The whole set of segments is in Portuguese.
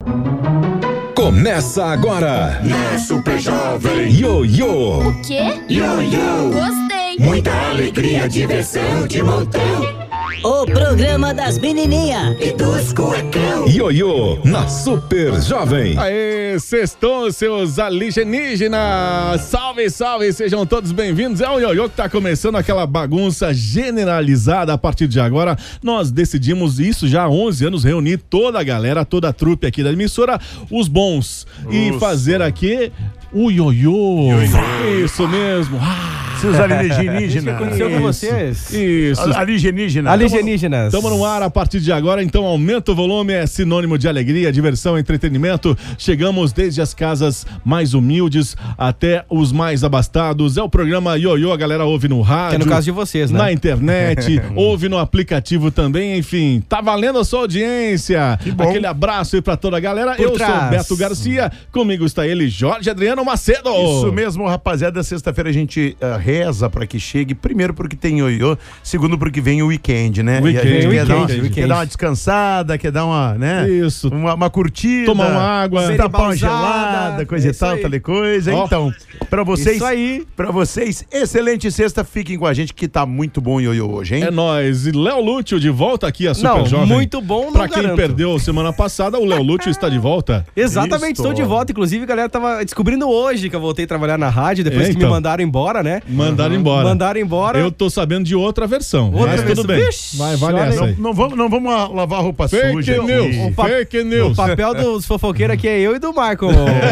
Começa agora na Super Jovem. Ioiô. O quê? Ioiô. Gostei. Muita alegria, diversão de montão. O programa das menininhas E dos cuecão. Ioiô na Super Jovem. Aê, sextou, seus alienígenas! Salve, salve, sejam todos bem-vindos. É o Ioiô que tá começando aquela bagunça generalizada. A partir de agora, nós decidimos, isso já há 11 anos, reunir toda a galera, toda a trupe aqui da emissora, os bons, e fazer aqui o Ioiô. Isso mesmo. Seus alienígenas. O que aconteceu com vocês? Isso. Alienígenas. Estamos no ar a partir de agora, então aumenta o volume, é sinônimo de alegria, diversão, entretenimento. Chegamos desde as casas mais humildes até os mais abastados. É o programa Ioiô, a galera ouve no rádio. Que é no caso de vocês, né? Na internet, ouve no aplicativo também, enfim. Tá valendo a sua audiência. Que bom. Aquele abraço aí pra toda a galera. Por Eu trás. sou Beto Garcia, comigo está ele, Jorge Adriano Macedo. Isso mesmo, rapaziada. Sexta-feira a gente reza pra que chegue. Primeiro porque tem Ioiô, segundo porque vem o weekend, né? Weekend, e a gente weekend. quer dar uma descansada, quer dar uma, né? Isso. Uma curtida. Tomar uma água. Tapar uma Pausada, gelada, coisa e isso tal, aí. tal e coisa. Ó. Então, pra vocês, Isso aí. pra vocês, excelente sexta. Fiquem com a gente que tá muito bom o Ioiô hoje, hein? É nóis. E Léo Lúcio de volta aqui a Super Não, Jovem. muito bom, não Pra quem garanto. perdeu semana passada, o Léo Lúcio está de volta. Exatamente, Isso. estou de volta. Inclusive, a galera tava descobrindo hoje que eu voltei a trabalhar na rádio, depois que Então. me mandaram embora, né? Mandaram embora. Mandaram embora. Eu tô sabendo de outra versão, Outra mas tudo versão. bem. Vixe, Vale olha essa aí. aí. Não vamos lavar roupa Fake suja news. aqui. Fake news. O papel dos fofoqueiros aqui é eu e do Marco.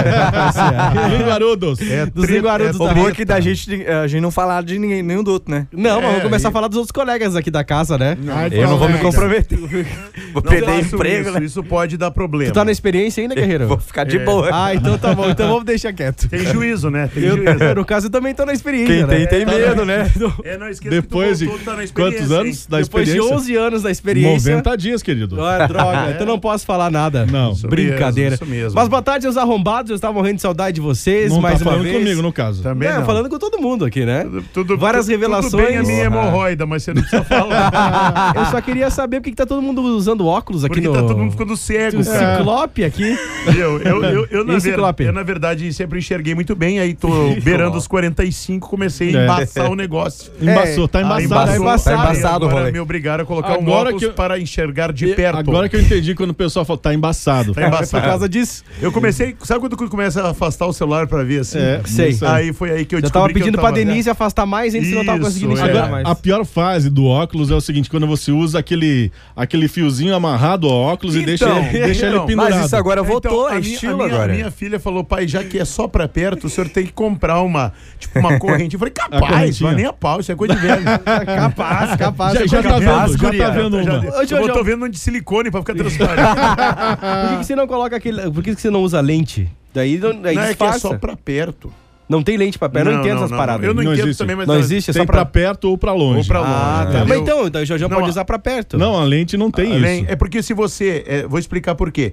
Linguarudos. Dos linguarudos da O bom é reta. que da gente, a gente não falar de ninguém, nenhum do outro, né? Não, mas vamos começar a falar dos outros colegas aqui da casa, né? Eu não vou me comprometer. Vou perder façam emprego, isso, né? isso pode dar problema. Tu tá na experiência ainda, guerreiro? Vou ficar de boa. Ah, então tá bom. Então vamos deixar quieto. Tem juízo, né? Tem Eu, juízo. no caso, eu também tô na experiência, Quem né? tem medo, né? Não esqueça Depois que de tu voltou, tá na experiência, quantos anos hein? da Depois de experiência? 11 anos da experiência. 90 dias, querido. Ah, droga, então não posso falar nada. Não. Isso Brincadeira. mesmo, isso mesmo. Mas boa tarde, seus arrombados. Eu estava morrendo de saudade de vocês, Não mais tá uma falando vez. comigo, no caso. Também Não, não. falando com todo mundo aqui, né? Várias Tudo revelações. bem a minha hemorroida, mas você não precisa falar. Eu só queria saber por que tá todo mundo usando óculos aqui Porque no... tá todo mundo ficando cego, O cara. Ciclope aqui. Eu, na verdade, sempre enxerguei muito bem, aí tô beirando os 45, comecei a embaçar o negócio. Embaçou, tá Ah, embaçado. embaçou. Tá embaçado o agora rolê. me obrigaram a colocar um Agora óculos que eu- para enxergar de perto. Agora que eu entendi quando o pessoal fala, tá embaçado. Tá É embaçado. por causa disso. Eu comecei, sabe quando começa a afastar o celular pra ver assim? É, Sei. isso aí. Aí foi aí que eu Eu descobri tava pedindo que eu pra tava... Denise afastar mais, antes não tava Isso, conseguindo é. enxergar Agora, mais. a pior fase do óculos é o seguinte, quando você usa aquele fiozinho amarrado ao óculos e deixa ele então, pendurado. Mas isso agora voltou, Então, é a minha- estilo a minha, agora. A minha filha falou, pai, já que é só pra perto, o senhor tem que comprar uma corrente. Eu falei, A capaz, correntinha. mas nem a pau, isso é coisa de velho. Capaz. Já tá Capaz, vendo, já guria. tá vendo Já- uma. Eu tô vendo um de silicone pra ficar transparente. Por que você não coloca aquele... Por que você não usa lente? Daí Não é que é disfarça. só pra perto. Não tem lente pra pé, eu não entendo essas paradas. Eu não Não entendo existe. também, mas... Não existe, é Tem só pra pra... perto ou pra longe. Ou pra longe. Ah, tá. entendeu? Mas então o Jojão Não, pode usar pra perto. Não, a lente não tem Além- isso. É porque se você... vou explicar por quê.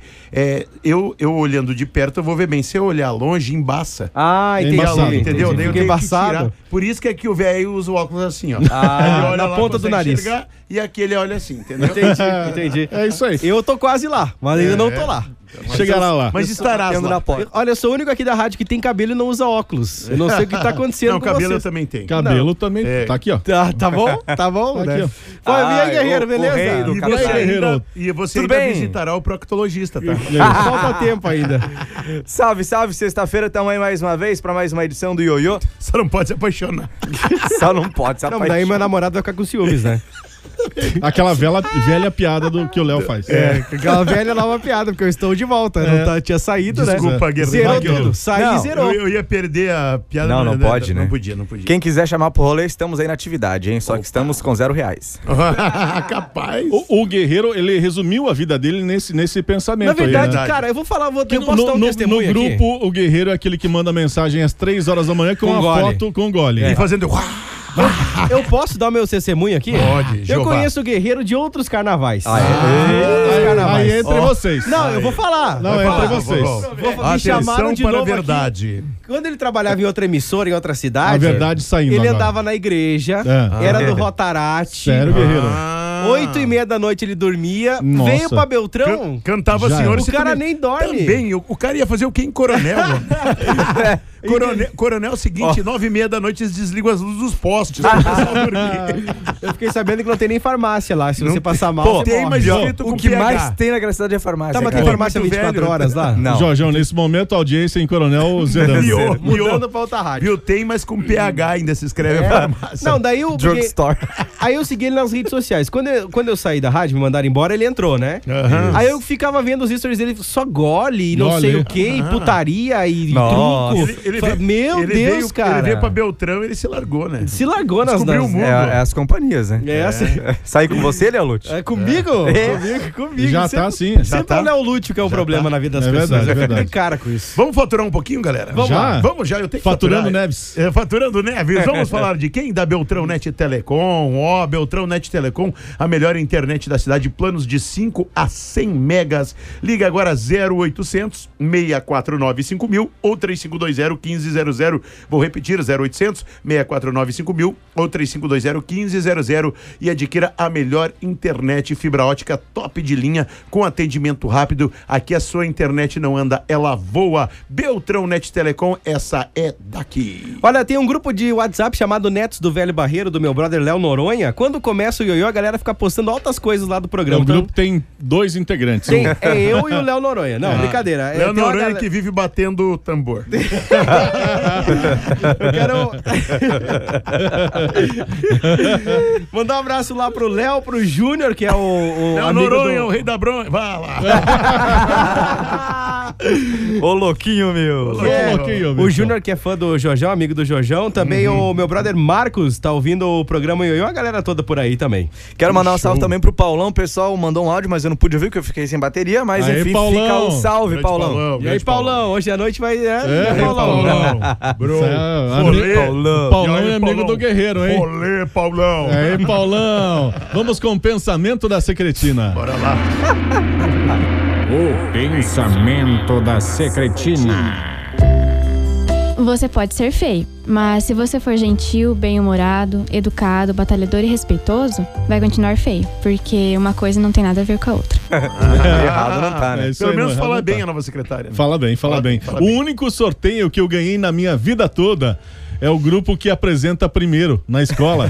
Eu olhando de perto, eu vou ver bem. Se eu olhar longe, embaça. Ah, entendi. embaçado. Entendeu? Daí eu Fica tenho que tirar. embaçado. Por isso que aqui o velho usa o óculos assim, ó. Ah, Ele olha na lá, ponta do consegue nariz. enxergar, e aqui ele olha assim, entendeu? Entendi. É isso aí. Eu tô quase lá, mas ainda não tô lá. Chegará lá. Mas estarás Batendo lá. na porta. Olha, eu sou o único aqui da rádio que tem cabelo e não usa óculos. Eu não sei o que tá acontecendo Não, com cabelo eu vocês. também tenho. Cabelo também. É. Tá aqui, ó. Tá bom? Tá bom, Tá né? aqui, ó. Foi, e aí, Ai, guerreiro, o beleza? rei do E cabelo. você Guerreiro. ainda Tudo bem? visitará o proctologista, tá? Falta tempo ainda. Salve, salve, sexta-feira estamos aí mais uma vez para mais uma edição do Ioiô. Só não pode se apaixonar. Só não pode se Não, daí meu apaixonar. namorado vai ficar com ciúmes, né? Aquela velha piada do que o Léo faz. Aquela velha nova piada, porque eu estou de volta. Não tinha saído, Desculpa, né? guerreiro. Zerou Guerreiro. tudo. Saí e Não, zerou. Eu ia perder a piada. Não, mas não pode, né? Não podia. Quem quiser chamar pro rolê, estamos aí na atividade, hein? Só que estamos com R$0. Capaz. O Guerreiro, ele resumiu a vida dele nesse pensamento. Na verdade, aí, né? cara, eu vou falar, eu Que posso dar um no testemunho aqui? grupo, o Guerreiro é aquele que manda mensagem às 3 horas da manhã com Com uma gole. foto com gole. E fazendo... Eu posso dar o meu testemunho aqui? Pode, Eu Jeová. conheço o Guerreiro de outros carnavais. Aí, carnavais. aí entre vocês. Não, eu vou falar. Não, Vou é falar. entre vocês. Me chamaram Atenção de para a novo verdade. aqui. Quando ele trabalhava em outra emissora, em outra cidade, A verdade saindo ele agora. andava na igreja, É. era do Rotarate. Sério, Guerreiro? 8h30 da noite ele dormia, Nossa. veio pra Beltrão, Cantava Já Senhor. o cara nem dorme. Também, o cara ia fazer o quê em Coronel, mano? Coronel, seguinte, 9h30 da noite eles desligam as luzes dos postes pro pessoal dormir. Eu fiquei sabendo que não tem nem farmácia lá. Se você passar mal, Pô, você tem, morre. mas escrito O com que PH. mais tem na cidade é farmácia. Tá, mas tem cara. farmácia muito 24 velho. horas lá? Não. Jorjão, nesse momento a audiência em Coronel zerando. Miou, Mudando pra outra rádio. Viu? Tem, mas com PH ainda se escreve a farmácia. Não, daí o... Drugstore. Aí eu segui ele nas redes sociais. Quando eu saí da rádio, me mandaram embora, ele entrou, né? Aham. Aí eu ficava vendo os stories dele, só gole e não Gole. sei o que, e putaria e Nossa. truco. Meu Deus, cara. Ele veio pra Beltrão e ele se largou, né? Se largou nas... Descobriu o mundo. É as companhias, né? É assim. Sair com você, Léo Lute? É comigo? Comigo. Já Sempre- tá assim. Sempre é o Léo Lúcio que é o problema na vida das É pessoas. verdade, é Eu fico verdade. de cara com isso. Vamos faturar um pouquinho, galera? Vamos lá. Vamos já, eu tenho que Faturando faturar. Neves. Faturando Neves. Vamos falar de quem? Da Beltrão Net Telecom. Ó, Beltrão Net Telecom, a melhor internet da cidade. Planos de 5 a 100 megas. Liga agora 0800 649 5000 ou 3520 1500. Vou repetir, 0800 649 5000 ou 3520 1500 e adquira a melhor internet fibra ótica top de linha com atendimento rápido. Aqui a sua internet não anda, ela voa. Beltrão Net Telecom, essa é daqui. Olha, tem um grupo de WhatsApp chamado Netos do Velho Barreiro, do meu brother Léo Noronha. Quando começa o ioiô, a galera fica postando altas coisas lá do programa. O grupo tem 2 integrantes. É eu e o Léo Noronha. Não, brincadeira. Léo Tem uma Noronha galera- que vive batendo tambor. Eu quero mandar um abraço lá pro Léo, pro Júnior, que é o Léo amigo Noronha, do... o rei da bronha. Vai lá. Ô, louquinho, meu. O Júnior, que é fã do Jorjão, amigo do Jorjão. Também o meu brother Marcos tá ouvindo o programa Ioiô, a galera toda por aí também. Quero mandar um salve também pro Paulão. O pessoal mandou um áudio, mas eu não pude ouvir porque eu fiquei sem bateria. Mas Aí, enfim, Paulão. fica o salve, Grande Paulão. E aí, grande Paulão, hoje à noite vai... Paulão. Bro, rolê. Paulão E aí, é amigo Paulão? do Guerreiro, hein? Rolê, Paulão. Aí, Paulão. Vamos com o pensamento da secretina. Bora lá. O pensamento da secretina. Você pode ser feio, mas se você for gentil, bem-humorado, educado, batalhador e respeitoso, vai continuar feio, porque uma coisa não tem nada a ver com a outra. Errado não tá, né? É isso Pelo aí, menos não, fala não bem tá. a nova secretária. né? Fala bem, fala bem. fala O bem. único sorteio que eu ganhei na minha vida toda é o grupo que apresenta primeiro na escola.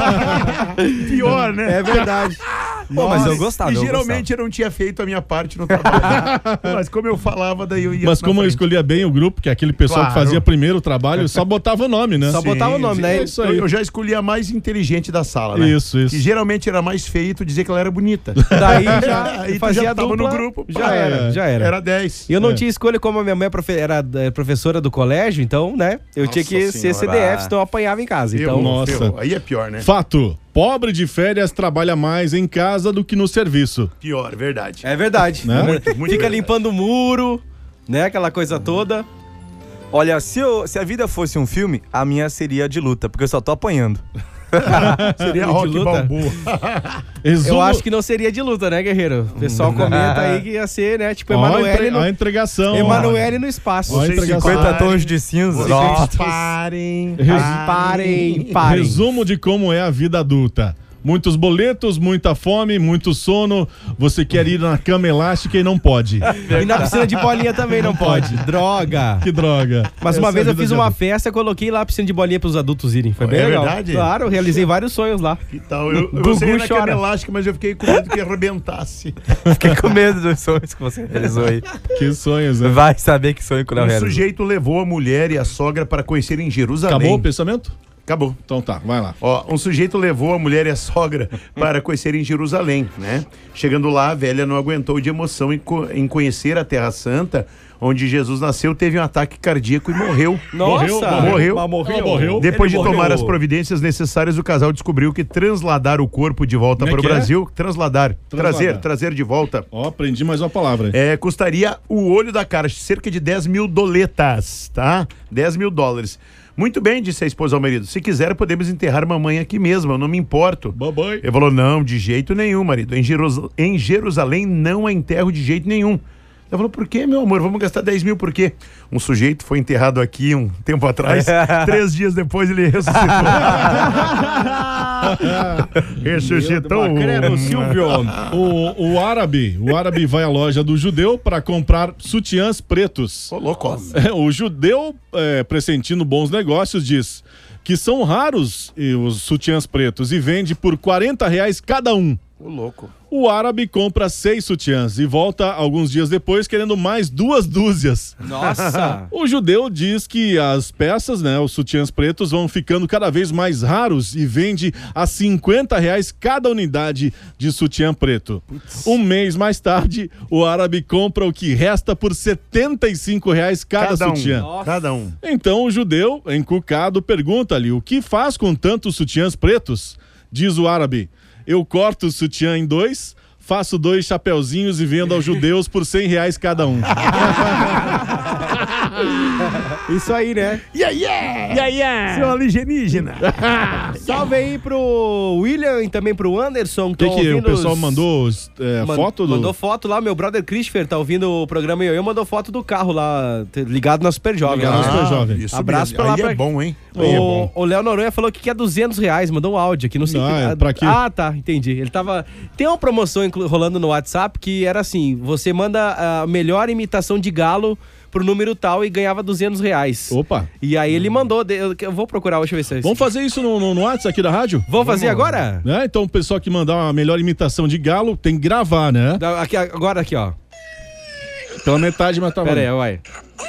Pior, né? É verdade. Pô, mas eu gostava. E eu geralmente eu não tinha feito a minha parte no trabalho. Mas como eu falava, daí eu ia. Mas na como eu frente. escolhia bem o grupo, que é aquele pessoal Claro. que fazia primeiro o trabalho, só botava o nome, né? Só botava o nome, né? É isso aí. Eu já escolhi a mais inteligente da sala, né? Isso, isso. Que geralmente era mais feia e tu dizia que ela era bonita. Daí já Aí tu fazia já tava dupla, no grupo. já pá, era, já era. Era 10. E eu não É. tinha escolha, como a minha mãe era professora do colégio, então, né? Eu tinha que ser senhora. CDF, senão eu apanhava em casa. Então, Nossa. Aí é pior, né? Fato. Pobre de férias trabalha mais em casa do que no serviço. Pior, verdade. é verdade. Né? Muito Fica verdade. limpando o muro, né? Aquela coisa toda. Olha, se a vida fosse um filme, a minha seria de luta, porque eu só tô apanhando. Seria de Rock luta? Balboa. Resumo... Eu acho que não seria de luta, né, guerreiro? O pessoal comenta aí que ia ser, né? Tipo, Ó, a Emanuele entregação. ó. Emanuele no espaço. Ó, Vocês entregação. 50 tons de cinza. Vocês Nossa. parem. Parem. Resumo de como é a vida adulta. Muitos boletos, muita fome, muito sono. Você quer ir na cama elástica e não pode. E na piscina de bolinha também não pode. Droga. Que droga. Mas uma Essa vez é a eu vida fiz de uma adulto. festa, coloquei lá a piscina de bolinha pros adultos irem. Foi bem É legal. verdade? Claro, eu realizei vários sonhos lá. Que tal? Eu Gugu saí na cama chora. elástica, mas eu fiquei com medo que arrebentasse. Fiquei com medo dos sonhos que você realizou aí. Que sonhos, né? Vai saber que sonho que o Léo Um realizou. sujeito levou a mulher e a sogra para conhecer em Jerusalém. Acabou o pensamento? Acabou. Então tá, vai lá. Ó, um sujeito levou a mulher e a sogra para conhecer em Jerusalém, né? Chegando lá, a velha não aguentou de emoção em conhecer a Terra Santa, onde Jesus nasceu, teve um ataque cardíaco e morreu. Nossa! Morreu. Mas Ela morreu. Depois de Ele tomar morreu. as providências necessárias, o casal descobriu que transladar o corpo de volta Como é para o que é? Brasil, transladar, Transladar. trazer de volta, Ó, aprendi mais uma palavra. custaria o olho da cara, cerca de 10 mil doletas, tá? 10 mil dólares. Muito bem, disse a esposa ao marido. Se quiser, podemos enterrar mamãe aqui mesmo, eu não me importo. Babai. Ele falou, não, de jeito nenhum, marido. Em Jerusalém não há enterro de jeito nenhum. Ela falou, por quê, meu amor? Vamos gastar 10 mil, por quê? Um sujeito foi enterrado aqui um tempo atrás. 3 dias depois ele ressuscitou. Ressuscitou. Silvio. O árabe vai à loja do judeu para comprar sutiãs pretos. Ô, louco. O judeu, pressentindo bons negócios, diz que são raros os sutiãs pretos e vende por R$40 cada um. Ô, louco. O árabe compra 6 sutiãs e volta alguns dias depois querendo mais 2 dúzias. Nossa! O judeu diz que as peças, né, os sutiãs pretos, vão ficando cada vez mais raros e vende a R$50 cada unidade de sutiã preto. Um mês mais tarde, o árabe compra o que resta por R$75 cada sutiã. Cada um. Então o judeu, encucado, pergunta-lhe o que faz com tantos sutiãs pretos. Diz o árabe: eu corto o sutiã em 2, faço 2 chapeuzinhos e vendo aos judeus por R$100 cada um. Isso aí, né? Seu alienígena. Salve aí pro William e também pro Anderson. O que o pessoal mandou foto? Mandou foto lá, meu brother Christopher tá ouvindo o programa e eu mandou foto do carro lá, ligado na Super Jovem. Abraço pra lá. Aí é bom, hein? O Léo Noronha falou que quer R$200, mandou um áudio aqui, não sei pra quê? Ah, tá, entendi. Ele tava... Tem uma promoção rolando no WhatsApp que era assim, você manda a melhor imitação de galo pro número tal e ganhava R$200. Opa! E aí ele mandou, eu vou procurar, deixa eu ver se é isso. Vamos fazer isso no WhatsApp aqui da rádio? Vamos fazer agora? Então o pessoal que mandar uma melhor imitação de galo tem que gravar, né? Agora aqui, ó. Pela metade, mas tá valendo. Pera aí, vai.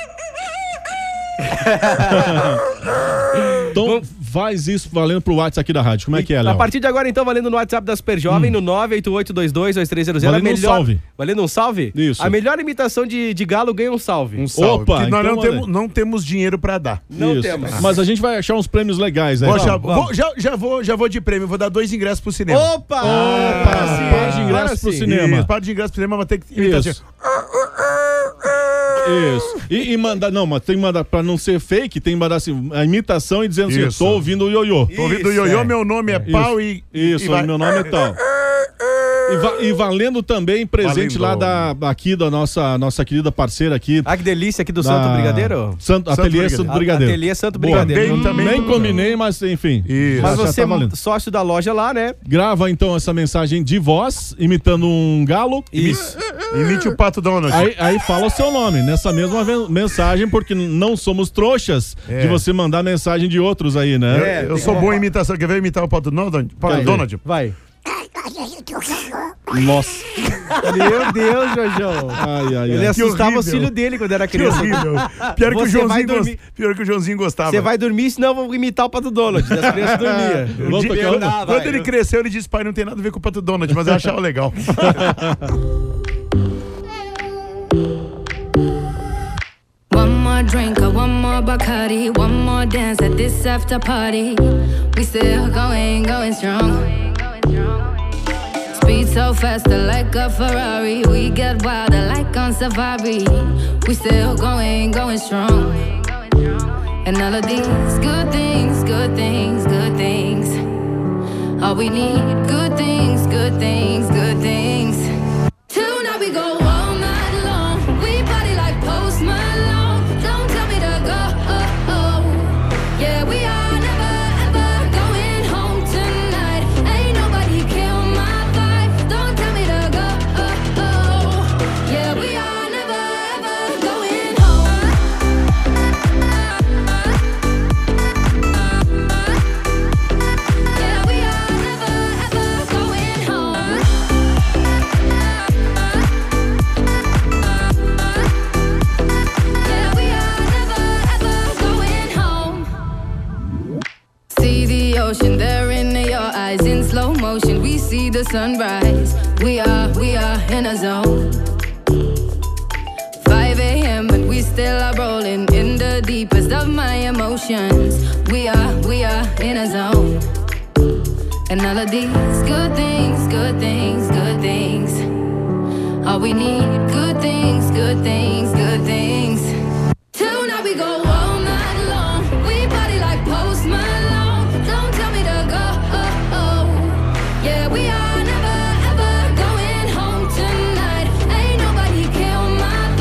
Então faz isso valendo pro WhatsApp aqui da rádio. Como é que é, Léo? A partir de agora, então, valendo no WhatsApp da Super Jovem, no 988222300. Valendo um salve. Valendo um salve? Isso. A melhor imitação de galo ganha um salve. Um salve. Opa, porque nós então, não temos dinheiro pra dar. Não temos. Mas a gente vai achar uns prêmios legais aí. Já vou de prêmio. Vou dar 2 ingressos pro cinema. Opa! Par de ingressos pro cinema. Par de ingressos pro cinema, vai ter que imitar assim. Isso. E mandar, não, mas tem que mandar, pra não ser fake, tem que mandar assim, a imitação e dizendo assim, tô ouvindo o ioiô. Tô ouvindo o ioiô, meu nome é pau e... Isso, meu nome é tal. E valendo também presente lá aqui da nossa querida parceira aqui. Ah, que delícia, aqui do Santo Brigadeiro? Ateliê Santo Brigadeiro. Ateliê Santo Brigadeiro. Nem combinei, mas enfim. Isso. Mas você é sócio da loja lá, né? Grava então essa mensagem de voz, imitando um galo. Isso. Imite o Pato Donald. Aí fala o seu nome nessa mesma mensagem, porque não somos trouxas de você mandar mensagem de outros aí, né? Eu sou bom em imitação. Quer ver imitar o Pato Donald? Vai. Nossa. Meu Deus, Jojão. Ele assustava o filho dele quando era criança. Pior que o Joãozinho gostava. Você vai dormir, senão eu vou imitar o Pato Donald. As crianças dormiam. Quando ele cresceu, ele disse, pai, não tem nada a ver com o Pato Donald, mas eu achava legal. One more drink, one more Bacardi, one more dance at this after party. We still going strong. Speed so faster like a Ferrari. We get wilder like on safari. We still going strong. And all of these good things, good things, good things. All we need, good things, good things, good things. Tonight we go all night long. We party like Post Malone. Don't tell me to go. Yeah, we are never ever going home tonight. Ain't nobody kill my vibe. Don't tell me to go. Yeah, we are never ever going home. Yeah, we are never ever going home. Yeah, we are never ever going home. See the ocean there in your eyes in slow motion. We see the sunrise. We are in a zone. 5 a.m. and we still are rolling in the deepest of my emotions. We are in a zone. And all of these good things, good things, good things. All we need, good things, good things, good things. Tonight we go all night long. We party like Post Malone. Don't tell me to go. Yeah, we are never ever going home tonight. Ain't nobody kill my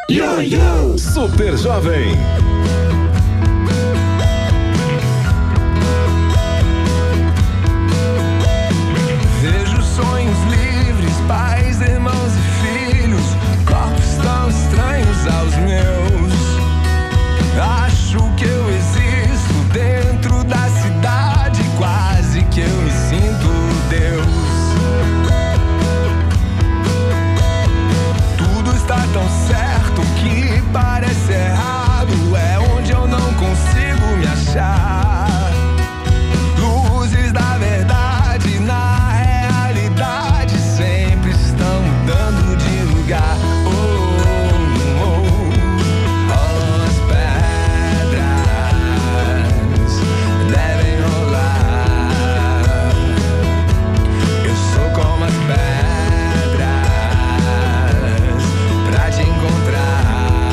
Ioiô! Super Jovem. Vejo sonhos livres, pais, irmãos e filhos, corpos tão estranhos aos meus. Acho que eu existo dentro da cidade, quase que eu me sinto Deus. Tudo está tão certo que parece errado, é onde eu não consigo me achar. Luzes da verdade na realidade sempre estão mudando de lugar. As pedras devem rolar. Eu sou como as pedras pra te encontrar.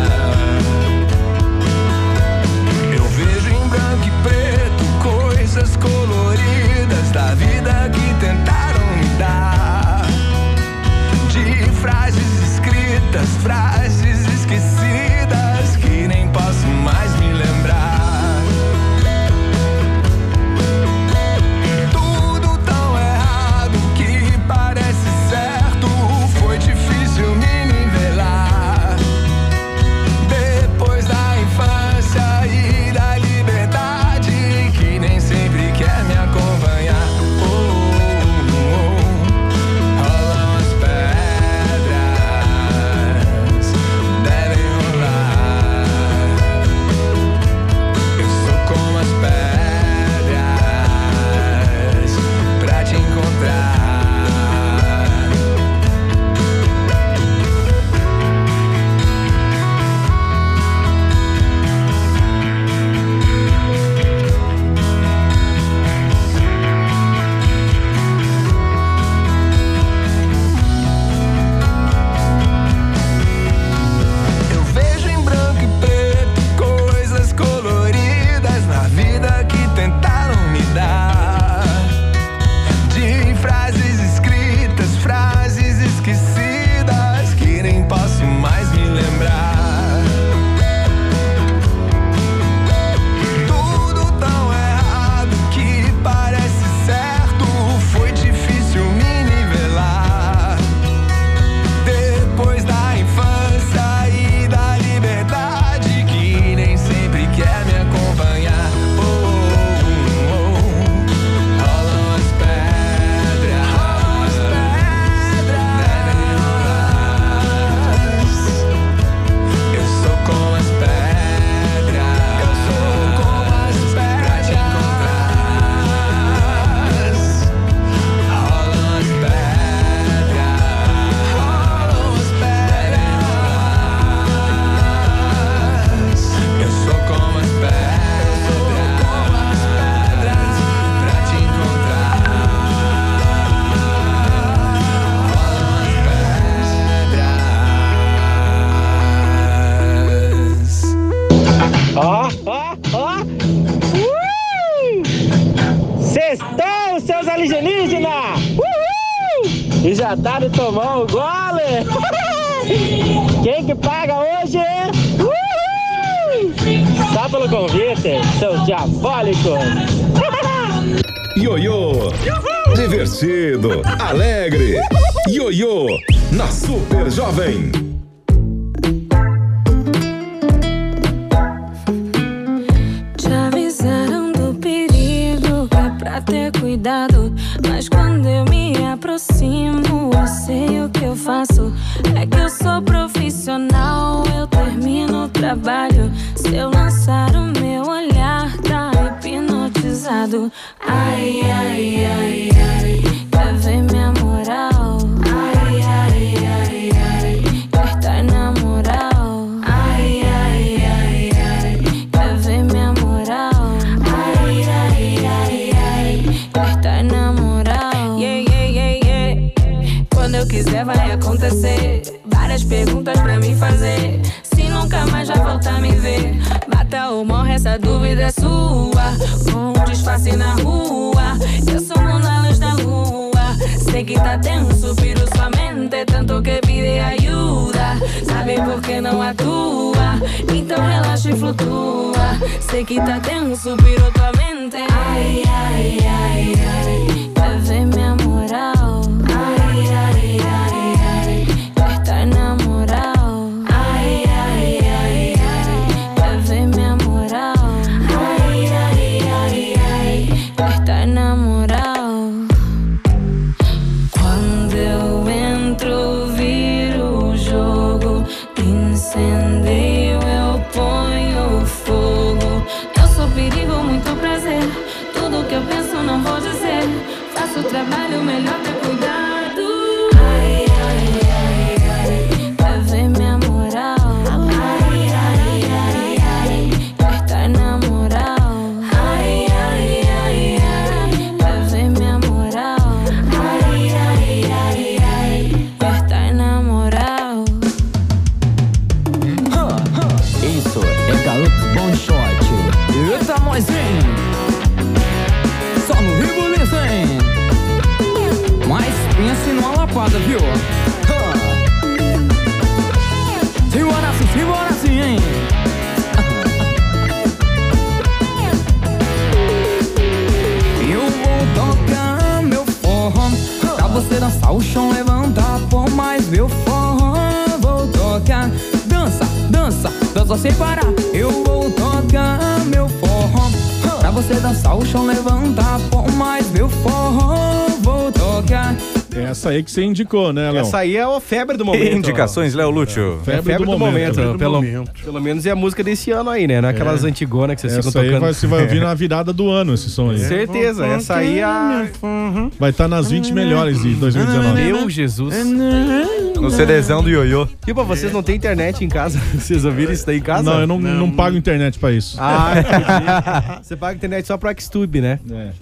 Eu vejo em branco e preto coisas coloridas da vida que tentaram me dar. De frases escritas, frases esquecidas que nem posso mais me lembrar. Tudo tão errado que parece certo, foi difícil me nivelar. Depois da infância e da liberdade que nem sempre quer me acompanhar. Rolam as pedras, devem rolar. Eu sou como as pedras pra te encontrar. Eu vejo em branco e preto coisas coloridas na vida que tentaram me dar. De frases escritas, frases esquecidas que nem posso mais me lembrar. Tudo tão errado que parece certo, foi difícil me nivelar. Depois da infância e da liberdade que nem sempre quer me acompanhar. Rolam as pedras, devem rolar. Eu sou como as pedras, pra te encontrar. Rolam as pedras, devem rolar. Eu sou como as pedras, pra te encontrar. Rolam as Sextou, seus alienígenas! Uhul! E já tá de tomar um gole! Quem que paga hoje? Uhul! Só pelo convite, seus diabólicos! Ioiô. Divertido, alegre. Ioiô na Super Jovem. Te avisaram do perigo, que é pra ter cuidado. Mas quando eu me aproximo, eu sei o que eu faço. É que eu sou profissional, eu termino o trabalho. Se eu lançar o meu olhar, tá hipnotizado. Ai, ai, ai, ai, quer ver minha moral? Ai, ai, ai, ai, quer estar na moral? Ai, ai, ai, ai, quer ver minha moral? Ai, ai, ai, ai, quer estar na moral? Yeah, yeah, yeah, yeah. Quando eu quiser vai acontecer. Várias perguntas pra me fazer. Se nunca mais vai voltar a me ver, bata ou morre, essa dúvida é sua. Com um disfarce na rua, eu sumo na luz da lua. Sei que tá tenso, piro sua mente, tanto que pide ayuda. Sabe por qué você não atua. Então relaxa e flutua. Sei que tá tenso, pirou tua mente. Ai, ai, ai, ai. Quer ver minha moral? Ai, ai, ai, ai. Quer estar na moral? Ai, ai, ai, ai. Quer ver minha moral? Ai, ai, ai, ai. Quer estar na moral? Quando eu entro, viro o jogo. Incendeio, eu ponho fogo. Eu sou perigo, muito prazer. Tudo que eu penso não vou dizer. Faço o trabalho melhor ter cuidado. Ai, ai, ai, ai. Quer ver minha moral? Ai, ai, ai, ai. Quer estar na moral? Ai, ai, ai, ai. Quer ver minha moral? Ai, ai, ai, ai. Quer estar na moral? Isso é garoto bom shot. Eita, Moizinho. Só no Ribuliço, hein? Mas pense numa lapada, viu? Simbora assim, hein? Eu vou tocar meu forró pra você dançar o chão, levantar por mais meu forró. Vou tocar, dança, dança, dança sem parar. Eu vou tocar meu forró pra você dançar o chão, levantar por mais meu forró. Vou tocar. Essa aí que você indicou, né, Léo? Essa aí é a febre do momento. Indicações, Léo Lúcio? Febre do momento. Pelo menos é a música desse ano aí, né? Não é aquelas antigonas que vocês ficam tocando. Essa aí você vai ouvir na virada do ano, esse som aí. Certeza, essa aí vai estar nas 20 melhores de 2019. Meu Jesus. No CDzão do Ioiô. Tipo, vocês não têm internet em casa? Vocês ouviram isso daí em casa? Não, eu não pago internet pra isso. Ah, entendi. Você paga internet só pro Xtube, né?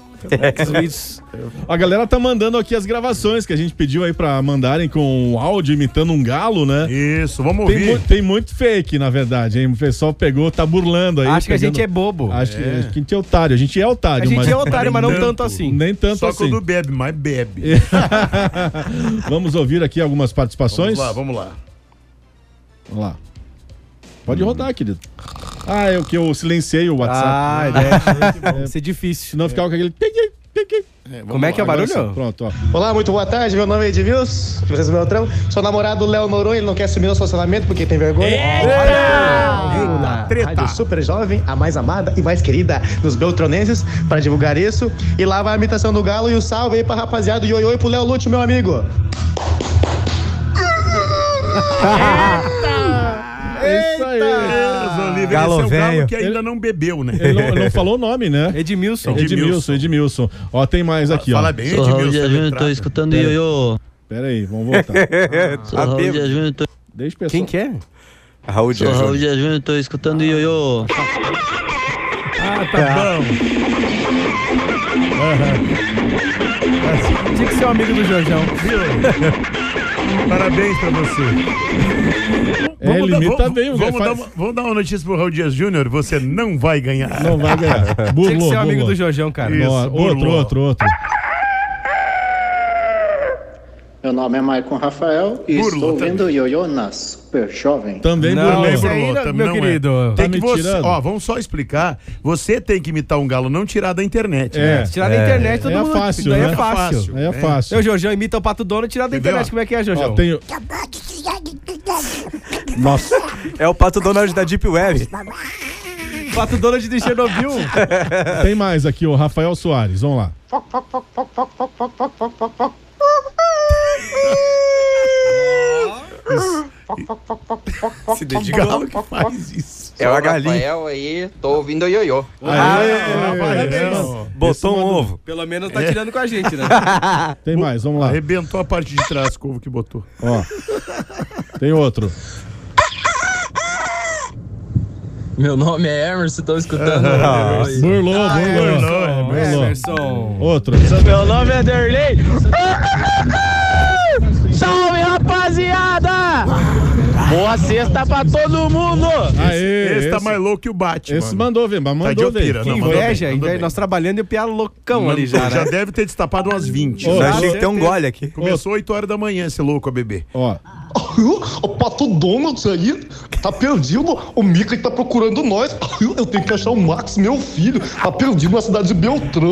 A galera tá mandando aqui as gravações que a gente pediu aí pra mandarem com o áudio imitando um galo, né? Isso, vamos ouvir. Tem muito fake, na verdade, hein? O pessoal pegou, tá burlando aí. Acho que a gente é bobo. Acho que a gente é otário. A gente é otário. A gente é otário, mas não tanto assim. Nem tanto Só assim. quando bebe, mas bebe. Vamos ouvir aqui algumas participações? Vamos lá. Vamos lá. Pode rodar, querido. Ah, é o que eu silenciei o WhatsApp. Ah, deve ser difícil. Senão ficava com aquele... Como é que é o barulho? Sim, pronto, ó. Olá, muito boa tarde. Meu nome é Edmilson, Francisco Beltrão. Sou namorado do Léo Noronha, ele não quer assumir o relacionamento porque tem vergonha. Eita, treta. Rádio super jovem, a mais amada e mais querida dos beltronenses, para divulgar isso. E lá vai a imitação do galo e o salve aí pra rapaziada do Ioiô e pro Léo Lúcio, meu amigo. Isso aí. Galo velho. Galo que ainda não bebeu, né? Ele não falou o nome, né? Edmilson. Ó, tem mais aqui, ó. Fala bem, Sou Raul Edmilson. Dia Júnior, tô escutando o Ioiô. Pera aí, vamos voltar. Sou Raul Dia Júnior, tô... Deixa o pessoal. Quem que é? Raul Sou Raul Dia Júnior, tô escutando o Ioiô. Ah, tá bom. Tinha que ser um amigo do Jorjão. Parabéns pra você. Ele imita bem o Vamos dar uma notícia pro Raul Dias Júnior. Você não vai ganhar. Não vai ganhar. Burlou, Tinha que ser um amigo burlou. do Jorjão, cara. Isso, Outro. Meu nome é Maicon Rafael e estou ouvindo o Ioiô na Super Jovem. Também Não, burlou. esse aí, meu querido. Tem Tá que me você, tirando? ó, vamos só explicar. Você tem que imitar um galo, não tirar da internet. É. Né? Tirar da internet todo É mundo. fácil, Daí né? é fácil. É fácil. O Jorjão imita o Pato Dono e tirar da Entendeu? internet. Como é que é, Jorjão? Ó, tem... Nossa. É o Pato Donald da Deep Web. Pato Donald de Chernobyl. Tem mais aqui, o Rafael Soares. Vamos lá. Se dedicou. Galo que faz isso. É a galinha. Rafael aí, tô ouvindo o Ioiô. Botou um ovo. Pelo menos tá tirando com a gente, né? Tem mais, vamos lá. Arrebentou a parte de trás com o ovo que botou. Ó. Tem outro. Meu nome é Emerson, tô escutando. Burlou. Emerson. Outro. Meu nome é Derlei. Salve, rapaziada! Boa sexta pra todo mundo! Esse tá mais louco que o Batman. Esse mandou ver, mas mandou ver. Que inveja, nós trabalhando e o Piá loucão ali já, Já né? deve ter destapado umas 20. Achei que tem um gole aqui. Começou 8 horas da manhã esse louco a beber. Ó. O Pato Donald aí tá perdido. O Mickey tá procurando nós. Eu tenho que achar o Max, meu filho. Tá perdido na cidade de Beltrão.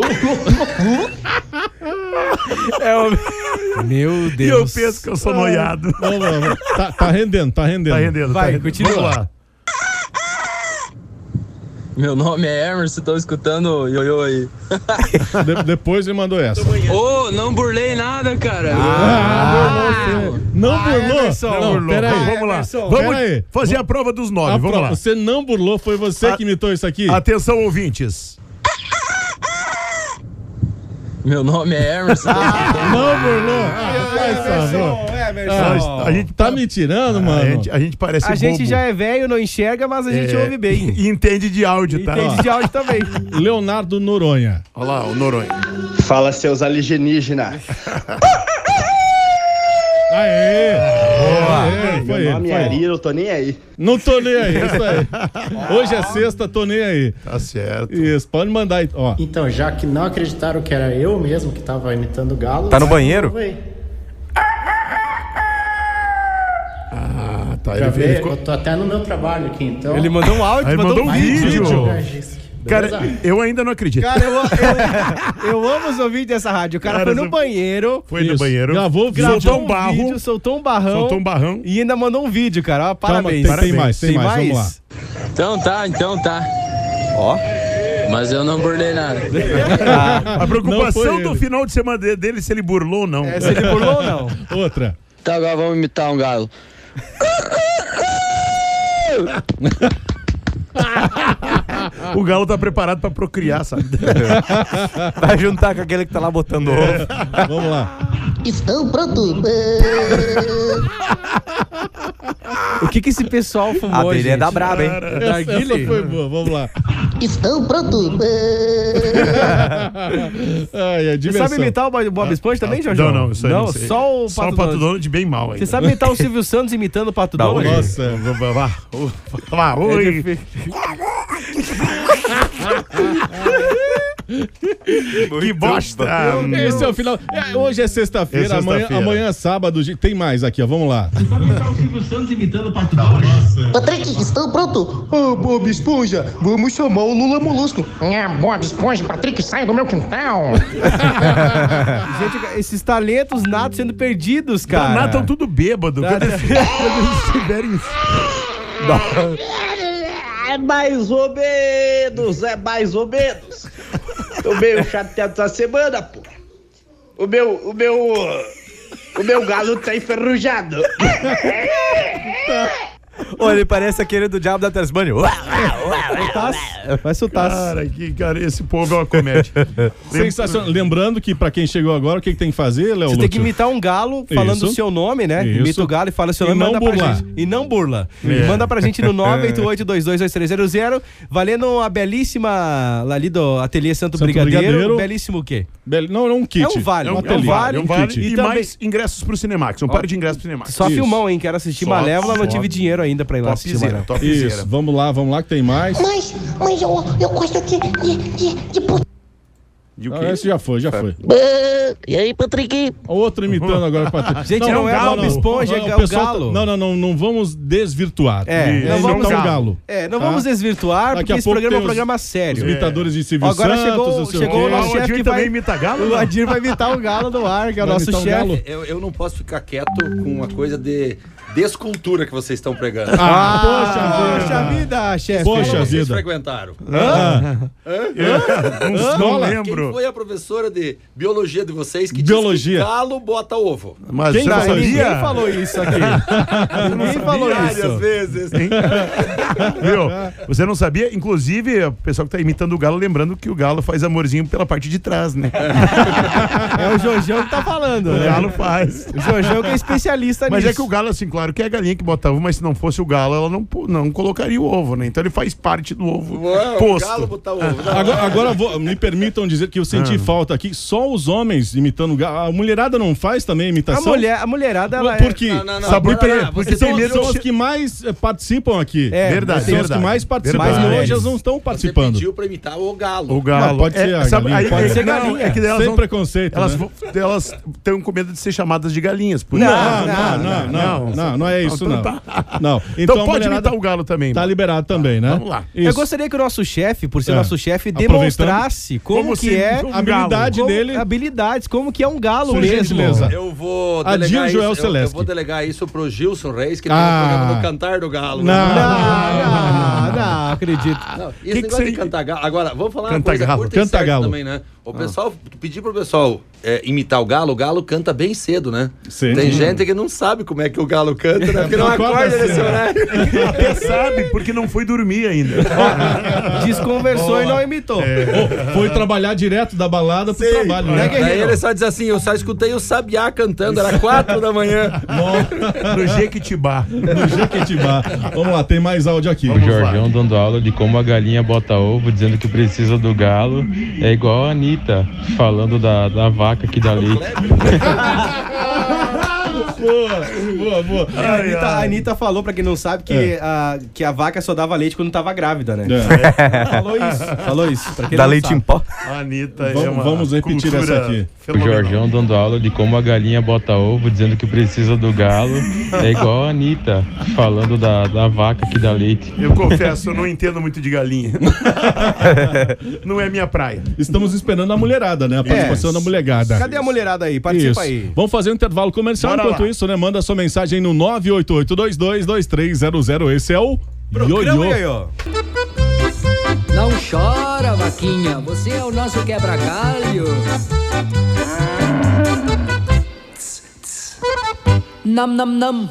Meu Deus. E eu penso que eu sou noiado. Vamos. Tá rendendo. Vai, continua. Vamos lá. Meu nome é Emerson, tô escutando o ioiô aí. Depois ele mandou essa. Ô, não burlei nada, cara. Não burlou? Não, peraí. Vamos lá. Vamos fazer a prova dos 9. Vamos lá. Você não burlou, foi você que imitou isso aqui? Atenção, ouvintes. Meu nome é Emerson. Não burlou? A gente tá me tirando, mano. A gente parece A gente bobo. já é velho, não enxerga, mas a gente ouve bem. E entende de áudio, tá? Entende de áudio também. Leonardo Noronha. Olha lá, o Noronha. Fala, seus alienígenas. Aê! Foi Meu nome ele. é Ari, eu tô nem aí. Não tô nem aí, isso aí. Hoje é sexta, tô nem aí. Tá certo. Isso, pode mandar aí, ó. Então, já que não acreditaram que era eu mesmo que tava imitando o galo... Tá no banheiro? Ah, tá. Já vê, eu tô até no meu trabalho aqui, então... Ele mandou um áudio, Aí mandou um vídeo. Beleza? Cara, eu ainda não acredito. Cara, eu amo os ouvintes dessa rádio. O cara foi no banheiro. Foi no banheiro. Gravou soltou um um barro. vídeo, soltou um barrão. E ainda mandou um vídeo, cara. Ó, parabéns. Calma, tem mais, vamos lá. Então tá. Ó. Mas eu não burlei nada. A preocupação do final de semana dele se ele burlou ou não. Se ele burlou ou não. Outra. Tá, agora vamos imitar um galo. O galo tá preparado pra procriar, sabe? Vai juntar com aquele que tá lá botando ovo. Vamos lá. Estão prontos. O que esse pessoal fumou, A dele gente? é da braba, hein? Essa foi boa, vamos lá. Estão prontos. Ai, é Você diversão. sabe imitar o Bob Esponja também, Jorge? Não, isso aí não sei. Só o Só o Pato Donald bem mal. Você sabe imitar o Silvio Santos imitando o Pato Donald? Nossa. Vá, oi. Que bosta. Esse é o final. Hoje é sexta-feira, É sexta-feira. amanhã é sábado. Tem mais aqui, ó. Vamos lá. O Silvio Santos imitando o Pato Donald. Patrick, estão prontos? Ah, Bob Esponja, vamos chamar o Lula Molusco. Bob Esponja, Patrick, sai do meu quintal. Gente, esses talentos natos sendo perdidos, cara. Danato estão tudo bêbado. Quando eles estiverem... É mais ou menos. Tô meio chateado essa semana, pô. O meu galo tá enferrujado. Ô, ele parece aquele do Diabo da Tasmânia. Vai soltar. Cara, esse povo é uma comédia. Sensacional. Lembrando que pra quem chegou agora, o que tem que fazer, Léo? Você tem que imitar um galo falando o seu nome, né? Isso. Imita o galo e fala o seu nome. não Manda pra burlar. gente. E não burla. É. Manda pra gente no 988222300, valendo a belíssima ali do Ateliê Santo Brigadeiro. Belíssimo o quê? Não, é um kit. É um vale. É um vale. vale. E E também- mais ingressos pro Cinemax. Um par de ingressos pro Cinemax. Só Isso. filmão, hein? Quero assistir Só- Malévola, não só- tive dinheiro ainda pra ir lá assistir Topzera, Malévola. topzera. Isso, vamos lá que tem mais. Mas eu gosto de puta. E o Não, quê? esse já foi. E aí, Patrick? Outro imitando agora o Patrick. Gente, não é Bob Esponja, é o pessoal galo. Não vamos desvirtuar. Não vamos imitar o galo. não Tá? vamos desvirtuar, Daqui porque a esse pouco programa é um tem os- programa Os sério. imitadores de Silvio Agora Santos, não sei chegou o o quê. nosso O chefe Adir que também vai... imita galo? O Adir vai imitar o galo no ar, que é o Vai nosso imitar o chefe. galo? Eu não posso ficar quieto com uma coisa de descultura que vocês estão pregando. Poxa vida, chefe. Poxa Vocês vida. frequentaram. Não Quem lembro. foi a professora de biologia de vocês que Biologia. disse que galo bota ovo? Mas Quem você tá- sabia? Ninguém falou isso aqui. Ninguém falou Várias isso. vezes. Viu? Você não sabia? Inclusive, o pessoal que tá imitando o galo, lembrando que o galo faz amorzinho pela parte de trás, né? É o Jojão que tá falando, O né? galo faz. O Jojão que é especialista Mas nisso. é que o galo, assim, claro que é a galinha que bota ovo, mas se não fosse o galo, ela não colocaria o ovo, né? Então ele faz parte do ovo O posto. galo botar ovo. Agora me permitam dizer, que eu senti falta aqui, só os homens imitando galo. A mulherada não faz também imitação? A mulherada, ela porque, Sabe porque são os que mais participam aqui. Verdade. São os que mais participam. Mas hoje elas não estão participando. Você pediu pra imitar o galo. O galo. Pode ser a galinha. Pode ser galinha. Sem preconceito, Elas estão com medo de ser chamadas de galinhas. Não é isso, não. Não. Então pode imitar o galo também. Tá liberado também, né? Vamos lá. Eu gostaria que o nosso chefe, por ser nosso chefe, demonstrasse como que é a habilidade dele. Habilidades, como que é um galo mesmo. Eu vou delegar isso pro Gilson Reis, que tem o programa do Cantar do Galo. Não acredito. Esse negócio de cantar galo. Agora, vamos falar uma coisa curta e certa também, né? O pessoal, pedir pro pessoal imitar o galo canta bem cedo, né? Sim. Tem gente que não sabe como é que o galo canta, né? Porque não acorda nesse horário. Até sabe, porque não foi dormir ainda. Desconversou e não imitou. Foi trabalhar direto da balada pro trabalho, né? Daí ele só diz assim, eu só escutei o Sabiá cantando, era 4 da manhã. No Jequitibá. Vamos lá, tem mais áudio aqui. O Jorjão dando aula de como a galinha bota ovo, dizendo que precisa do galo. É igual a Anitta falando da vaca que dá leite. Boa. A Anitta falou, pra quem não sabe, que a vaca só dava leite quando tava grávida, né? Falou isso. Pra quem dá não leite sabe. em pó. A Anitta Vamos repetir essa aqui. O Jorjão dando aula de como a galinha bota ovo, dizendo que precisa do galo. É igual a Anitta falando da vaca que dá leite. Eu confesso, eu não entendo muito de galinha. Não é minha praia. Estamos esperando a mulherada, né? A participação da mulherada. Cadê a mulherada aí? Participa aí. Vamos fazer um intervalo comercial. Enquanto isso, né? Manda sua mensagem no 988222300. Esse é o Ioiô. Não chora, vaquinha, você é o nosso quebra-galho. Nam, nam, nam.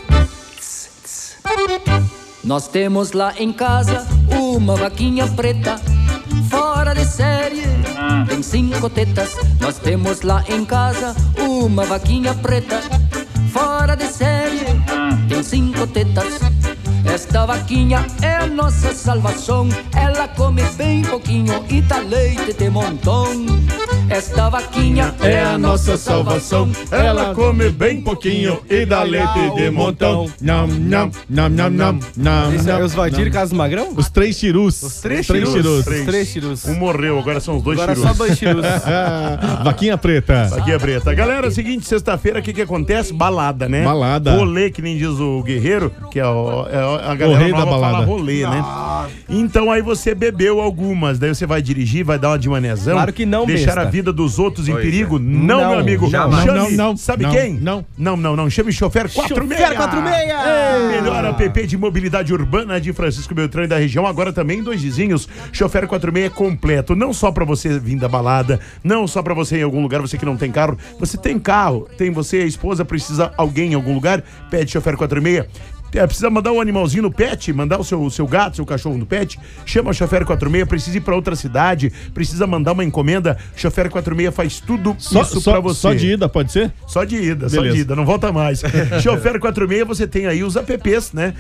Nós temos lá em casa uma vaquinha preta, fora de série, tem 5 tetas. Nós temos lá em casa uma vaquinha preta, fora de série, tem 5 tetas. Esta vaquinha é a nossa salvação, ela come bem pouquinho e dá leite de montão. Esta vaquinha é a nossa salvação, ela come bem pouquinho e dá leite de montão. Nham, nham, nham, nham, nham, nham. Esse é os Valdir e Carlos Magrão? Os 3 tirus. Os 3 tirus. Os 3 tirus. Um morreu, agora são os 2 tirus. Agora só 2 tirus. Vaquinha preta. Vaquinha preta. Galera, é o seguinte, sexta-feira, o que acontece? Balada, né? Balada. Rolê, que nem diz o Guerreiro, que é a galera rei nova da balada. fala rolê, né? Então aí você bebeu algumas, daí você vai dirigir, vai dar uma de manezão. Claro que não, deixar a vida dos outros em perigo? Não, meu amigo. Não. Sabe quem? Não. Chame Chofer 46. Chofer 46. Melhor app de mobilidade urbana de Francisco Beltrão e da região. Agora também em 2 vizinhos. Chofer 46 é completo. Não só pra você vir da balada, não só pra você ir em algum lugar, você que não tem carro. Você tem carro, tem você, a esposa, precisa alguém em algum lugar, pede Chofer 46. Precisa mandar um animalzinho no pet, mandar o seu gato, seu cachorro no pet, chama o Chofer 46, precisa ir pra outra cidade, precisa mandar uma encomenda, Chofer 46 faz tudo isso pra você. Só de ida, pode ser? Só de ida, não volta mais. Chofer 46, você tem aí os apps, né?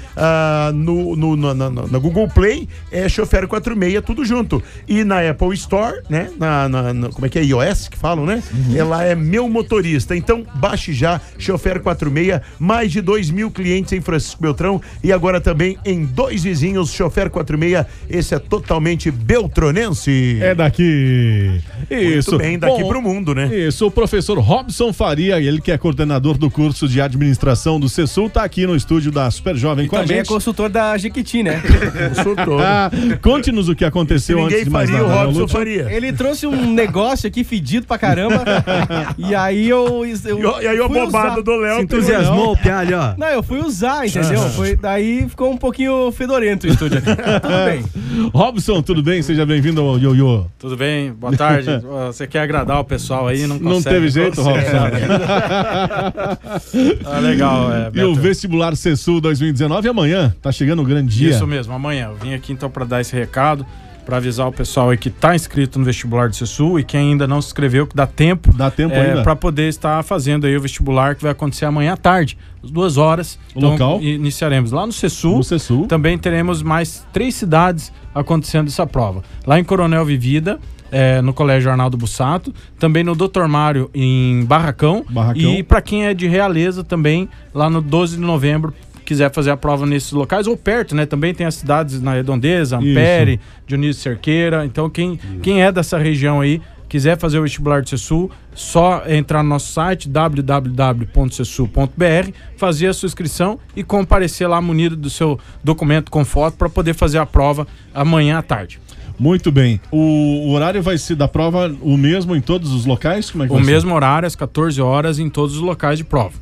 Na Google Play, é Chofer 46, tudo junto. E na Apple Store, né? Como é que é? iOS que falam, né? Ela é Meu Motorista. Então, baixe já Chofer 46, mais de 2.000 clientes em Francisco Beltrão e agora também em 2 vizinhos, Chofer 46, esse é totalmente beltronense. É daqui. Isso. Muito bem, daqui pro mundo, né? Isso, o professor Robson Faria, ele que é coordenador do curso de administração do CESUL, tá aqui no estúdio da Super Jovem com a gente. Também é consultor da Jequiti, né? Consultor. Conte-nos o que aconteceu antes de mais nada. O Robson faria. Ele trouxe um negócio aqui fedido pra caramba e aí eu e aí o bobado do Léo se entusiasmou, pialho, ó. Não, eu fui usar, entendeu? Daí ficou um pouquinho fedorento o estúdio aqui. Tudo bem. Robson, tudo bem? Seja bem-vindo ao Ioiô. Tudo bem? Boa tarde. Você quer agradar o pessoal aí, não consegue. Não teve jeito, Robson. Legal. E o vestibular CESUL 2019 amanhã, tá chegando um grande dia. Isso mesmo, amanhã. Eu vim aqui então para dar esse recado, para avisar o pessoal aí que tá inscrito no vestibular do CESUL e quem ainda não se inscreveu, que dá tempo ainda para poder estar fazendo aí o vestibular que vai acontecer amanhã à tarde, às 2 horas. O local? Iniciaremos lá no CESUL. No CESUL. Também teremos mais 3 cidades acontecendo essa prova. Lá em Coronel Vivida, no Colégio Arnaldo Bussato, também no Dr. Mário em Barracão. E para quem é de Realeza também, lá no 12 de novembro, quiser fazer a prova nesses locais, ou perto, né? Também tem as cidades na Redondeza, Ampere, Dionísio Cerqueira. Então quem é dessa região aí, quiser fazer o vestibular do CESUL, só entrar no nosso site www.cesul.br, fazer a sua inscrição e comparecer lá munido do seu documento com foto para poder fazer a prova amanhã à tarde. Muito bem. O horário vai ser da prova o mesmo em todos os locais? Como é que vai ser? O mesmo horário, às 14 horas, em todos os locais de prova.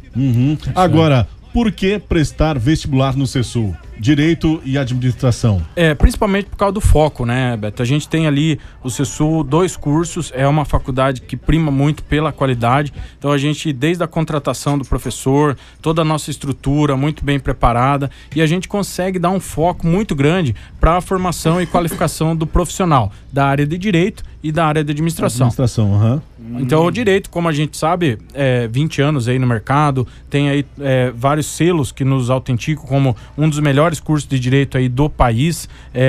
Agora, por que prestar vestibular no CESUL? Direito e administração. Principalmente por causa do foco, né, Beto? A gente tem ali o CESUL, 2 cursos, é uma faculdade que prima muito pela qualidade. Então a gente, desde a contratação do professor, toda a nossa estrutura muito bem preparada, e a gente consegue dar um foco muito grande para a formação e qualificação do profissional da área de direito e da área de administração. Então o direito, como a gente sabe, 20 anos aí no mercado, tem aí vários selos que nos autenticam como um dos melhores cursos de direito aí do país,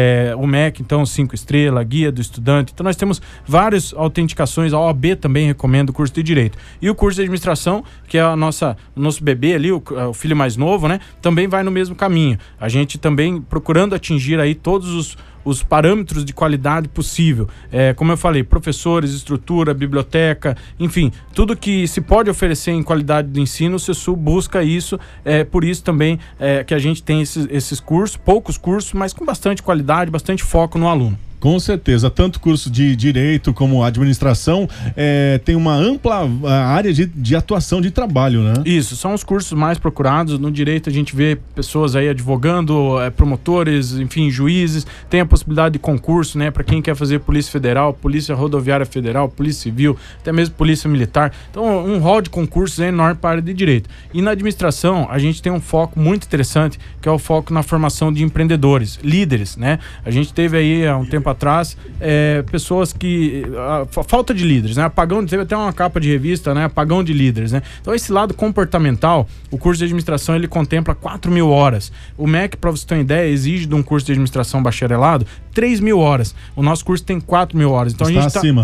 o MEC, então 5 estrelas, Guia do Estudante. Então nós temos várias autenticações, a OAB também recomenda o curso de direito. E o curso de administração, que é o nosso bebê ali, o filho mais novo, né, também vai no mesmo caminho. A gente também procurando atingir aí todos os parâmetros de qualidade possível. Como eu falei, professores, estrutura, biblioteca, enfim, tudo que se pode oferecer em qualidade de ensino, o CESUL busca isso. Por isso também que a gente tem esses cursos, poucos cursos, mas com bastante qualidade, bastante foco no aluno. Com certeza, tanto curso de direito como administração tem uma ampla área de atuação de trabalho, né? Isso, são os cursos mais procurados. No direito a gente vê pessoas aí advogando, promotores, enfim, juízes. Tem a possibilidade de concurso, né? Para quem quer fazer Polícia Federal, Polícia Rodoviária Federal, Polícia Civil, até mesmo Polícia Militar. Então, um rol de concursos é enorme para a área de direito. E na administração, a gente tem um foco muito interessante, que é o foco na formação de empreendedores, líderes, né? A gente teve aí há um tempo atrás pessoas que falta de líderes, né? Apagão, teve até uma capa de revista, né? Apagão de líderes, né? Então esse lado comportamental, o curso de administração ele contempla 4.000 horas. O MEC, para você ter uma ideia, exige de um curso de administração bacharelado 3.000 horas. O nosso curso tem 4.000 horas. Então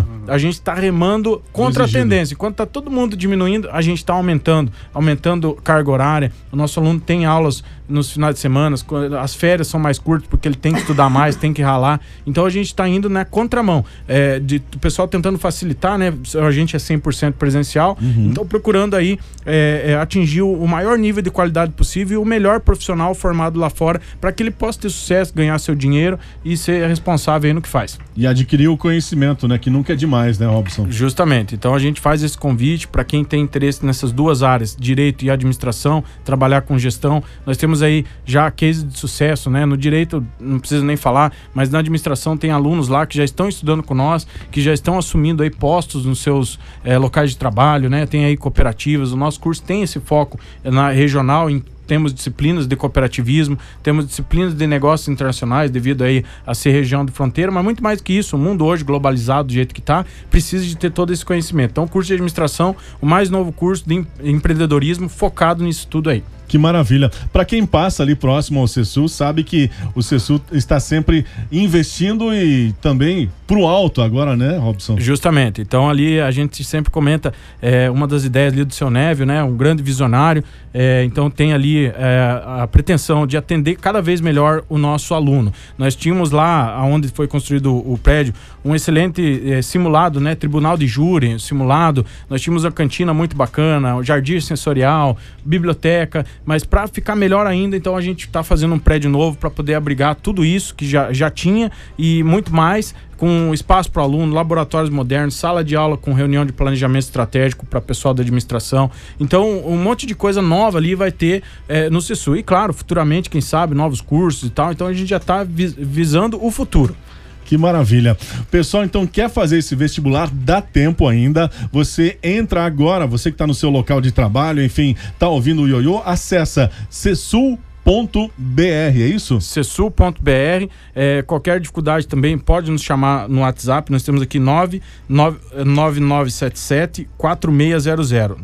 a gente tá remando contra a tendência. Enquanto tá todo mundo diminuindo, a gente tá aumentando carga horária. O nosso aluno tem aulas nos finais de semana, as férias são mais curtas porque ele tem que estudar mais, tem que ralar. Então a gente está indo na contramão do pessoal tentando facilitar, né? A gente é 100% presencial, então procurando aí atingir o maior nível de qualidade possível e o melhor profissional formado lá fora para que ele possa ter sucesso, ganhar seu dinheiro e ser responsável aí no que faz. E adquirir o conhecimento, né? Que nunca é demais, né, Robson? Justamente. Então a gente faz esse convite para quem tem interesse nessas duas áreas, direito e administração, trabalhar com gestão. Nós temos aí já case de sucesso, né? No direito não precisa nem falar, mas na administração tem alunos lá que já estão estudando com nós, que já estão assumindo aí postos nos seus locais de trabalho, né? Tem aí cooperativas. O nosso curso tem esse foco na regional, temos disciplinas de cooperativismo, temos disciplinas de negócios internacionais devido aí a ser região de fronteira, mas muito mais que isso, o mundo hoje globalizado do jeito que está, precisa de ter todo esse conhecimento. Então o curso de administração, o mais novo curso de empreendedorismo focado nisso tudo aí. Que maravilha. Para quem passa ali próximo ao CESUL, sabe que o CESUL está sempre investindo e também pro alto agora, né, Robson? Justamente. Então ali a gente sempre comenta uma das ideias ali do seu Névio, né, um grande visionário. Então tem ali a pretensão de atender cada vez melhor o nosso aluno. Nós tínhamos lá, onde foi construído o prédio, um excelente simulado, né, tribunal de júri, simulado. Nós tínhamos a cantina muito bacana, o jardim sensorial, biblioteca. Mas para ficar melhor ainda, então a gente está fazendo um prédio novo para poder abrigar tudo isso que já tinha e muito mais, com espaço para o aluno, laboratórios modernos, sala de aula com reunião de planejamento estratégico para pessoal da administração. Então, um monte de coisa nova ali vai ter no CESUL. E claro, futuramente, quem sabe, novos cursos e tal. Então a gente já está visando o futuro. Que maravilha. Pessoal, então quer fazer esse vestibular? Dá tempo ainda. Você entra agora, você que está no seu local de trabalho, enfim, tá ouvindo o Ioiô, acessa cesul.br é isso? cesul.br. Qualquer dificuldade também pode nos chamar no WhatsApp. Nós temos aqui 99977-4600.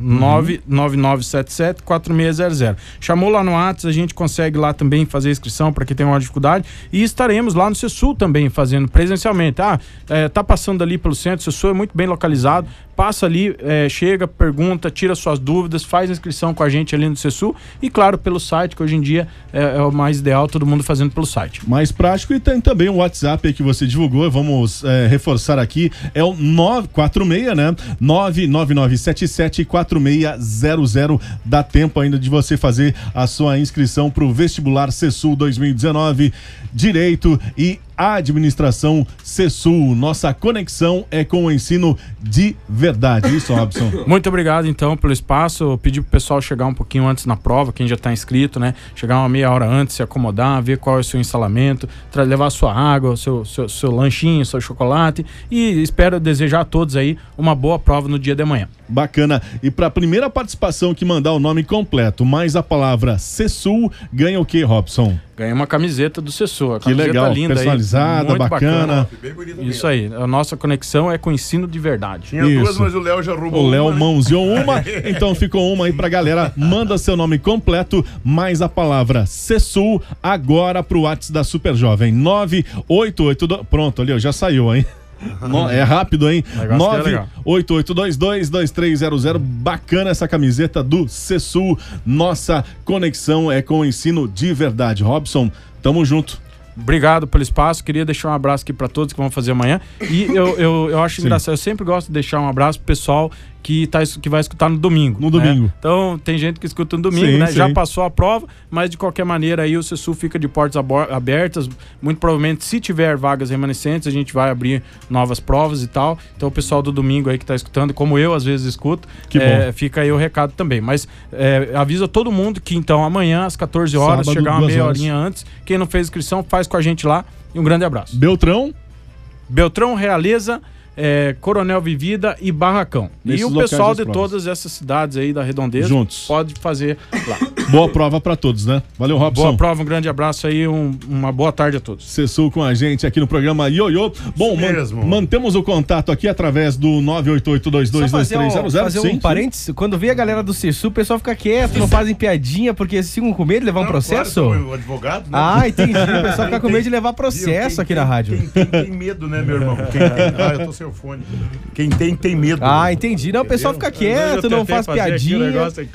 99977-4600. Chamou lá no WhatsApp, a gente consegue lá também fazer inscrição para quem tem uma dificuldade. E estaremos lá no Cesul também fazendo presencialmente. Tá passando ali pelo centro, o Cesul é muito bem localizado. Passa ali, chega, pergunta, tira suas dúvidas, faz inscrição com a gente ali no Cesul e, claro, pelo site, que hoje em dia é o mais ideal, todo mundo fazendo pelo site. Mais prático, e tem também o WhatsApp aí que você divulgou, vamos reforçar aqui, é o 946, né? 999774600. Dá tempo ainda de você fazer a sua inscrição para o vestibular Cesul 2019, Direito e Administração Cesul. Nossa conexão é com o ensino de verdade. Isso, Robson. Muito obrigado, então, pelo espaço. Eu pedi pro pessoal chegar um pouquinho antes na prova, quem já tá inscrito, né? Chegar uma meia hora antes, se acomodar, ver qual é o seu instalamento, levar sua água, seu lanchinho, seu chocolate, e espero desejar a todos aí uma boa prova no dia de amanhã. Bacana. E para a primeira participação que mandar o nome completo, mais a palavra Cesul, ganha o que, Robson? Ganha uma camiseta do Cesul. Que legal, linda, personalizada, aí, bacana. Isso aí, a nossa conexão é com ensino de verdade. Tinha duas, mas o Léo já roubou o Léo uma, né? mãozeou uma, então ficou uma aí pra galera. Manda seu nome completo, mais a palavra Cesul, agora pro WhatsApp da Super Jovem. 988... Pronto, ali, ó, já saiu, hein? É rápido, hein? 988222300. Bacana essa camiseta do Cesul. Nossa conexão é com o ensino de verdade. Robson, tamo junto. Obrigado pelo espaço, queria deixar um abraço aqui para todos que vão fazer amanhã. E eu acho engraçado, eu sempre gosto de deixar um abraço pro pessoal que vai escutar no domingo. No domingo. Então, tem gente que escuta no domingo, né? Sim. Já passou a prova, mas de qualquer maneira aí o Cesul fica de portas abertas. Muito provavelmente, se tiver vagas remanescentes, a gente vai abrir novas provas e tal. Então, o pessoal do domingo aí que tá escutando, como eu às vezes escuto, fica aí o recado também. Mas avisa todo mundo que então amanhã às 14 horas, sábado, chegar uma meia horinha antes. Quem não fez inscrição, faz com a gente lá. E um grande abraço. Beltrão, Realeza, Coronel Vivida e Barracão. E o pessoal de todas essas cidades aí da redondeza juntos pode fazer lá. Boa prova pra todos, né? Valeu, Robson. Boa prova, um grande abraço aí, uma boa tarde a todos. Cesul com a gente aqui no programa Ioiô. Bom, mantemos o contato aqui através do 988222300. Fazer um parênteses, quando vê a galera do Cesul, o pessoal fica quieto, não fazem piadinha, porque eles ficam com medo de levar um processo? Claro, o advogado, né? Ah, entendi. O pessoal fica com medo de levar processo aqui na rádio. Quem tem medo, né, meu irmão? Eu tô sem o fone. Quem tem medo. Ah, entendi. Não, o pessoal fica quieto, não faz piadinha.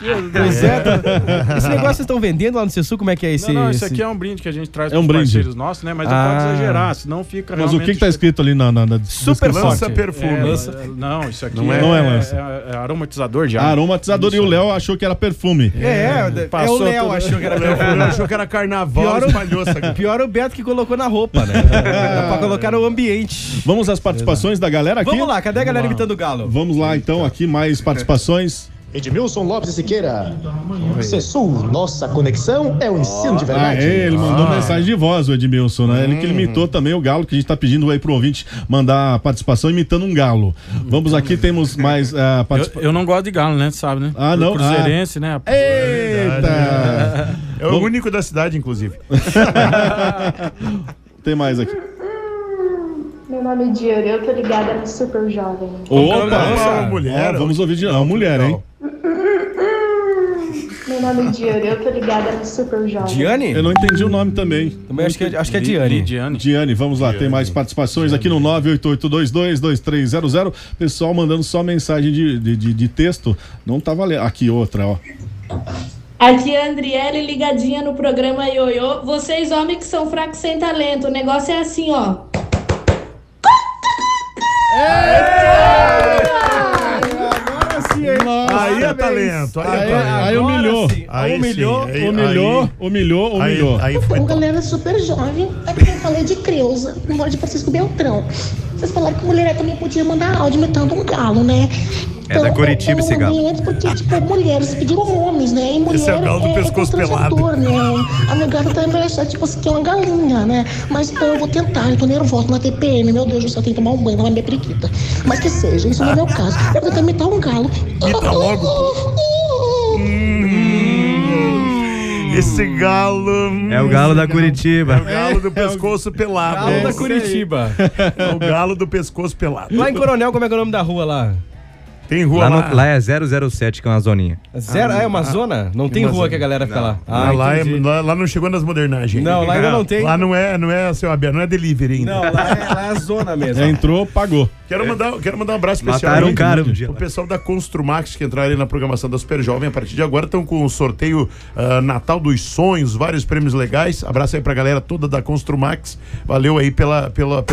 Esse negócio vocês estão vendendo lá no Cesul, como é que é esse? Não, isso aqui é um brinde que a gente traz para os parceiros nossos, né? Mas não pode exagerar, senão fica realmente... Mas o que tá escrito ali na Super lança perfume. Não, isso aqui não é lança. É aromatizador de ar. Aromatizador, e o Léo achou que era perfume. O Léo achou que era perfume. Achou que era carnaval, espalhou essa aqui. Pior o Beto que colocou na roupa, né? Pra colocar no ambiente. Vamos às participações da galera aqui? Vamos lá, cadê a galera imitando o Galo? Vamos lá, então, aqui mais participações. Edmilson Lopes Siqueira. Cesul, nossa conexão é o ensino de verdade. Ele mandou mensagem de voz, o Edmilson, né? Ele que imitou também o Galo, que a gente tá pedindo aí pro ouvinte mandar a participação imitando um galo. Vamos aqui, temos mais participação. Eu não gosto de galo, né? Tu sabe, né? Não. Cruzeirense, né? Eita! É o único da cidade, inclusive. Tem mais aqui. Meu nome é Diana, eu tô ligada no Super Jovem. Opa, mulher. Vamos ouvir de uma mulher, hein? Meu nome é Diane, eu tô ligada no Super Jovem. Diane? Eu não entendi o nome também. Também acho que é Diane. Diane, vamos lá, tem mais participações aqui no 988222300. Pessoal mandando só mensagem de texto. Não tá valendo. Aqui outra, ó. Aqui é a Andriele ligadinha no programa Ioiô. Vocês homens que são fracos sem talento, o negócio é assim, ó. Agora sim, hein? Aí é talento. Aí humilhou. Humilhou. Aí foi. Galera super jovem, é porque eu falei de Creuza, namoro de Francisco Beltrão. Vocês falaram que mulher também podia mandar áudio imitando um galo, né? Então, é da Curitiba esse galo. Antes porque, mulheres pediram homens, né? E mulher esse é o galo do pescoço pelado. Né? A minha gata tá envelhecendo, tipo assim, que é uma galinha, né? Mas então eu vou tentar, eu tô nervosa na TPM, meu Deus do céu, eu tenho que tomar um banho, não é minha periquita. Mas que seja, isso não é meu caso. Eu vou tentar imitar um galo. Imita logo. Esse galo. É o galo da Curitiba. É o galo do pescoço pelado. Galo da Curitiba. É o galo do pescoço pelado. Lá em Coronel, como é que é o nome da rua lá? Tem rua lá. Lá é 007, que é uma zoninha. É uma zona? Não tem rua que a galera fica lá. Lá não chegou nas modernagens. Não, lá ainda não tem. Lá não é seu aberto, não é delivery ainda. Não, lá é a zona mesmo. Entrou, pagou. Quero mandar um abraço especial. Mataram um cara no dia. O pessoal da Construmax que entraram na programação da Super Jovem a partir de agora estão com o sorteio Natal dos Sonhos, vários prêmios legais. Abraço aí pra galera toda da Construmax. Valeu aí pela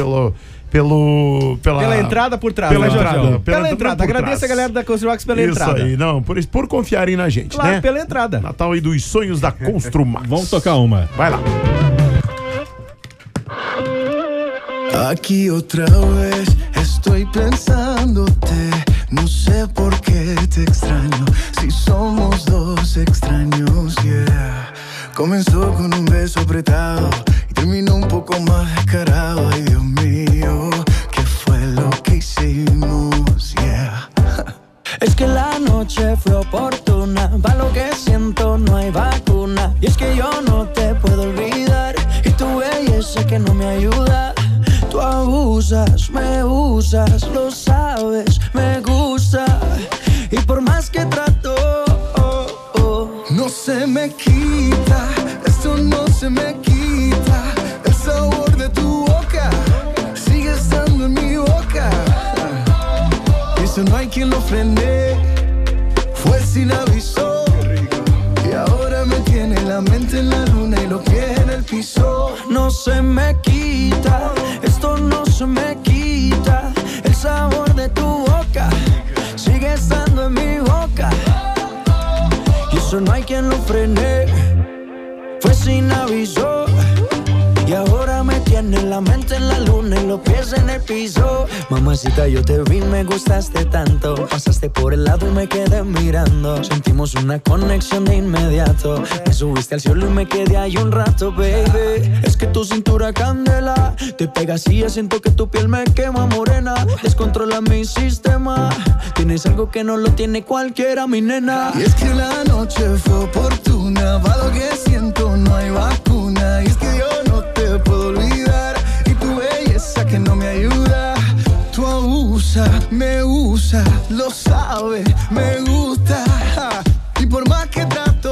entrada por trás. Pela entrada. Agradeço a galera da Construmax pela entrada. Isso aí, não, por confiarem na gente, claro, né? Pela entrada. Natal aí dos sonhos da Construmax. Vamos tocar uma. Vai lá. Aquí otra vez estoy pensándote, no sé por qué te extraño, si somos dos extraños, yeah. Comenzó con un beso apretado y terminó un poco más descarado, ay Dios mío, ¿qué fue lo que hicimos, yeah? Es que la noche fue oportuna, pa' lo que siento no hay vacuna, y es que yo no te puedo olvidar, y tu belleza que no me ayuda. Tú abusas, me usas, lo sabes, me gusta. Y por más que trato, no se me quita, esto no se me quita. El sabor de tu boca sigue estando en mi boca. Y eso no hay quien lo frene, fue sin aviso. Y ahora me tiene la mente en la luna y los pies en el piso. no se me quita, esto no se me quita. El sabor de tu boca sigue estando en mi boca. Y eso no hay quien lo frene, fue sin aviso. Y ahora me tiene la mente en la luna y los pies en el piso. Mamacita, yo te vi, me gustaste tanto. Pasaste por el lado y me quedé mirando. Sentimos una conexión de inmediato. Me subiste al cielo y me quedé ahí un rato, baby. Es que tu cintura candela, te pegas y ya siento que tu piel me quema morena. Descontrola mi sistema, tienes algo que no lo tiene cualquiera, mi nena. Y es que la noche fue oportuna, para lo que siento no hay vacuna. Y es que yo no te puedo olvidar, y tu belleza que no me ayuda. Tú abusas, me usa, lo sabes, me gusta. Y por más que trato,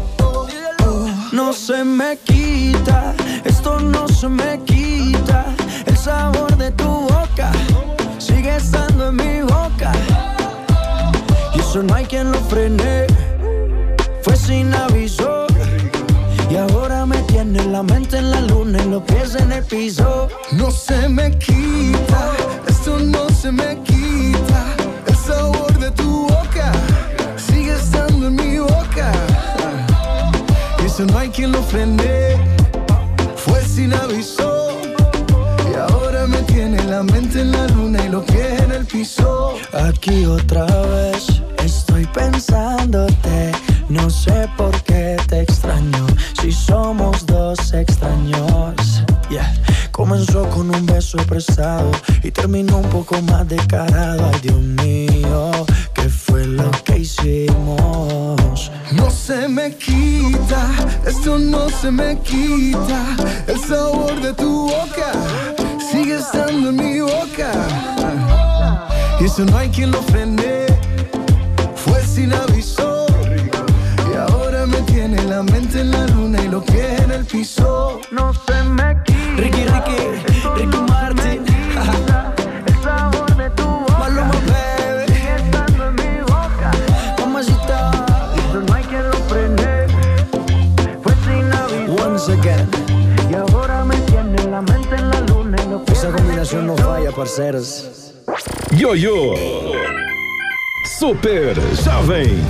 no se me quita, esto no se me quita. El sabor de tu boca sigue estando en mi boca. Y eso no hay quien lo frene, fue sin aviso. Y ahora me tiene la mente en la luna y los pies en el piso. No se me quita, esto no se me quita. El sabor de tu boca sigue estando en mi boca. Y eso no hay quien lo frene, fue sin aviso. Y ahora me tiene la mente en la luna y los pies en el piso. Aquí otra vez estoy pensándote, no sé por qué te extraño, si somos dos extraños. Yeah. Comenzó con un beso prestado y terminó un poco más descarado. Ay, Dios mío, ¿qué fue lo que hicimos? No se me quita, esto no se me quita. El sabor de tu boca sigue estando en mi boca. Y eso no hay quien lo frene, fue sin aviso. Y ahora me tiene la mente en la luna y los pies en el piso. No se me quita. Ricky Martin. El sabor de tu boca. Maluma, baby. Sigue estando en mi boca. Mamacita. Eso no hay quien lo frene, fue sin aviso. Once again. Y ahora me tiene la mente en la luna y los pies. Esa combinación no falla, parceros. Yo-Yo Super Jovem.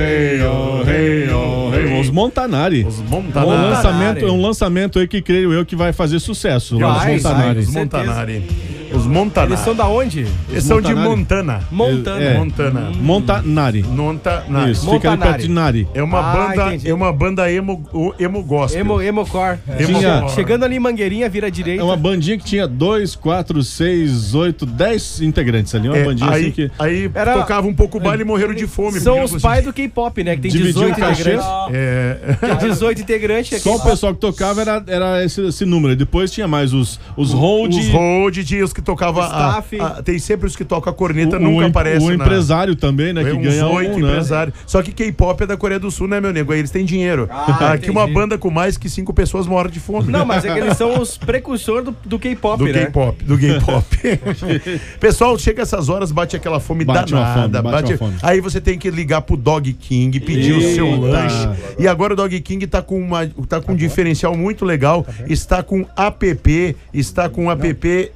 Os Montanari. Os Montanari. Um lançamento aí que creio eu que vai fazer sucesso. Os Montanari. Os Montanari. Eles são da onde? Eles são de Montana. Montana. Montanari. Isso, fica ali perto de Nari. É uma banda emo gospel. Emocore. Chegando ali em Mangueirinha, vira à direita. É uma bandinha que tinha 2, 4, 6, 8, 10 integrantes ali. Uma bandinha aí, assim que... Aí tocava um pouco o baile e morreram de fome. São os pais do K-pop, né? Que tem 18 integrantes. Tem 18 integrantes. Só o pessoal que tocava era esse número. Depois tinha mais os hold. Os hold, tinha os que tocava tem sempre os que tocam a corneta, nunca aparece. O empresário também, né? Que ganha empresário. Só que K-pop é da Coreia do Sul, né, meu nego? Aí eles têm dinheiro. Aqui uma banda com mais que 5 pessoas morrem de fome. Não, mas é que eles são os precursores do K-pop, né? Do K-pop. Pessoal, chega essas horas, bate aquela fome danada. Bate uma fome. Aí você tem que ligar pro Dog King, pedir o seu lanche. E agora o Dog King tá com um diferencial muito legal. Está com app, está com app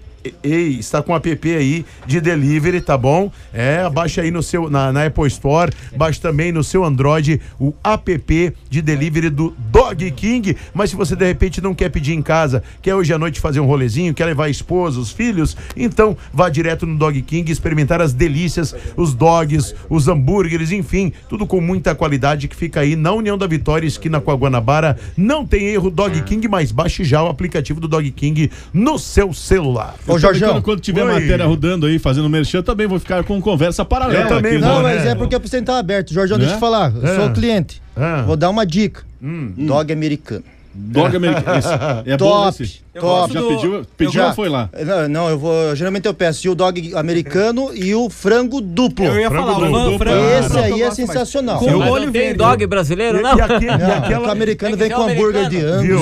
aí de delivery, tá bom? Baixa aí na Apple Store, baixa também no seu Android o app de delivery do Dog King. Mas se você de repente não quer pedir em casa, quer hoje à noite fazer um rolezinho, quer levar a esposa, os filhos, então vá direto no Dog King experimentar as delícias, os dogs, os hambúrgueres, enfim, tudo com muita qualidade, que fica aí na União da Vitória, esquina com a Guanabara. Não tem erro, Dog King, mas baixe já o aplicativo do Dog King no seu celular. Ô, Jorjão, quando tiver matéria rodando aí, fazendo merchan, também vou ficar com conversa paralela. Também não, mas é porque o presidente tá aberto. Jorjão, deixa eu te falar. Eu sou o cliente. Vou dar uma dica. Dog americano. Dog americano. É top, bom esse. top. Já pediu ou foi lá? Não, geralmente eu peço o dog americano e o frango duplo. Eu ia falar, o frango. Esse aí é sensacional. Com molho tem dog brasileiro, não? O americano vem com hambúrguer de angus,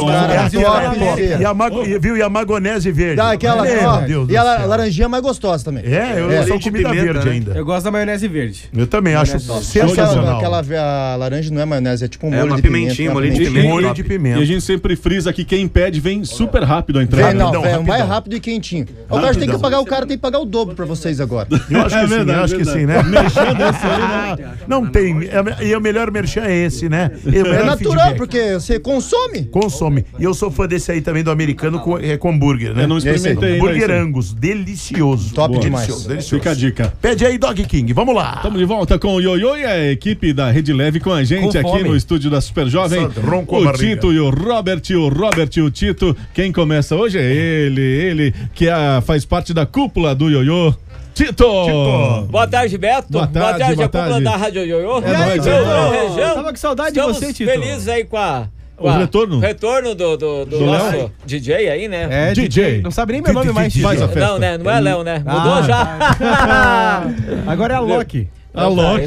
E a magonese verde. Dá aquela, e a laranjinha mais gostosa também. Eu sou comida verde ainda. Eu gosto da maionese verde. Eu também acho sensacional. A laranja não é maionese, é tipo um molho de pimentinha, molho de pimenta. Molho de pimenta. E a gente sempre frisa que quem pede vem super rápido a entrega. Vem mais rápido e quentinho. O cara tem que pagar, o cara tem que pagar o dobro pra vocês agora. Eu acho que sim, né? Merchan desse aí, né? Não tem. E o melhor merchan é esse, né? É natural, porque você consome. Consome. E eu sou fã desse aí também, do americano com hambúrguer, né? Eu não experimentei. Hambúrguer Angus, delicioso. Top demais. Delicioso. Fica a dica. Pede aí, Dog King, vamos lá. Estamos de volta com o Ioiô e a equipe da Rede Leve com a gente aqui no estúdio da Super Jovem. O Tito e o Robert e o Tito. Quem começa hoje é ele que faz parte da cúpula do Ioiô. Tito! Boa tarde, Beto. Boa tarde, a cúpula da Rádio Ioiô. Região. Tava com saudade de você, Tito. Felizes aí com o retorno do nosso DJ aí, né? DJ. Não sabe nem meu nome mais. Faz a festa. Não, né? Não é Léo, né? Mudou já. Agora é a Loki. A Loki.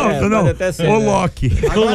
O Loki.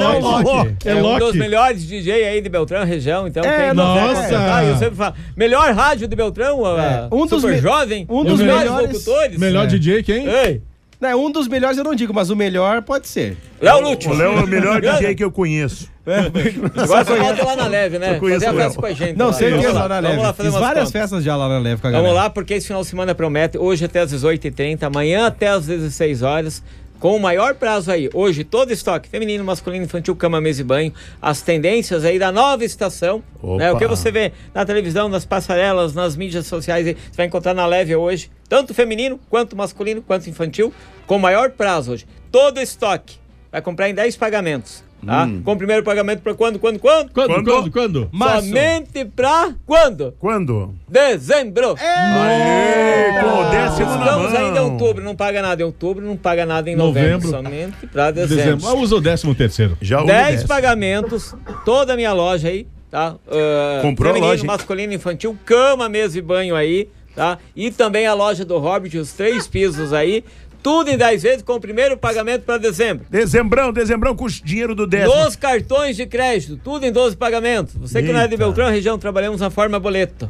É um dos melhores DJ aí de Beltrão, região. Então, nossa! Eu sempre falo. Melhor rádio de Beltrão, Super Jovem. Um dos melhores locutores. Melhor DJ, quem? Ei. Um dos melhores eu não digo, mas o melhor pode ser. Léo Lúcio. O Léo é o melhor DJ que eu conheço. Agora você volta lá na Leve, né? Fazer a festa com a gente. Não, certeza lá na Leve. Vamos lá fazer várias festas já lá na Leve com a galera. Vamos lá, porque esse final de semana promete. Hoje até às 18h30, amanhã até às 16 horas. Com o maior prazo aí, hoje todo estoque, feminino, masculino, infantil, cama, mesa e banho, as tendências aí da nova estação, né? O que você vê na televisão, nas passarelas, nas mídias sociais, você vai encontrar na Leve hoje, tanto feminino, quanto masculino, quanto infantil, com o maior prazo hoje, todo estoque, vai comprar em 10 pagamentos. Tá? Com o primeiro pagamento para quando? Quando? Somente pra quando? Quando? Dezembro. Décimo na mão. Estamos ainda em outubro, não paga nada em outubro, não paga nada em novembro. Somente pra dezembro. Usa o 13º. Já 10 pagamentos, toda a minha loja aí, tá? Comprou feminino, a loja, masculino, infantil, cama, mesa e banho aí, tá? E também a loja do Robert, os 3 pisos aí. Tudo em 10 vezes com o primeiro pagamento para dezembro. Dezembrão com o dinheiro do décimo. 12 cartões de crédito, tudo em 12 pagamentos. Você que não é de Beltrão, região, trabalhamos na forma boleto.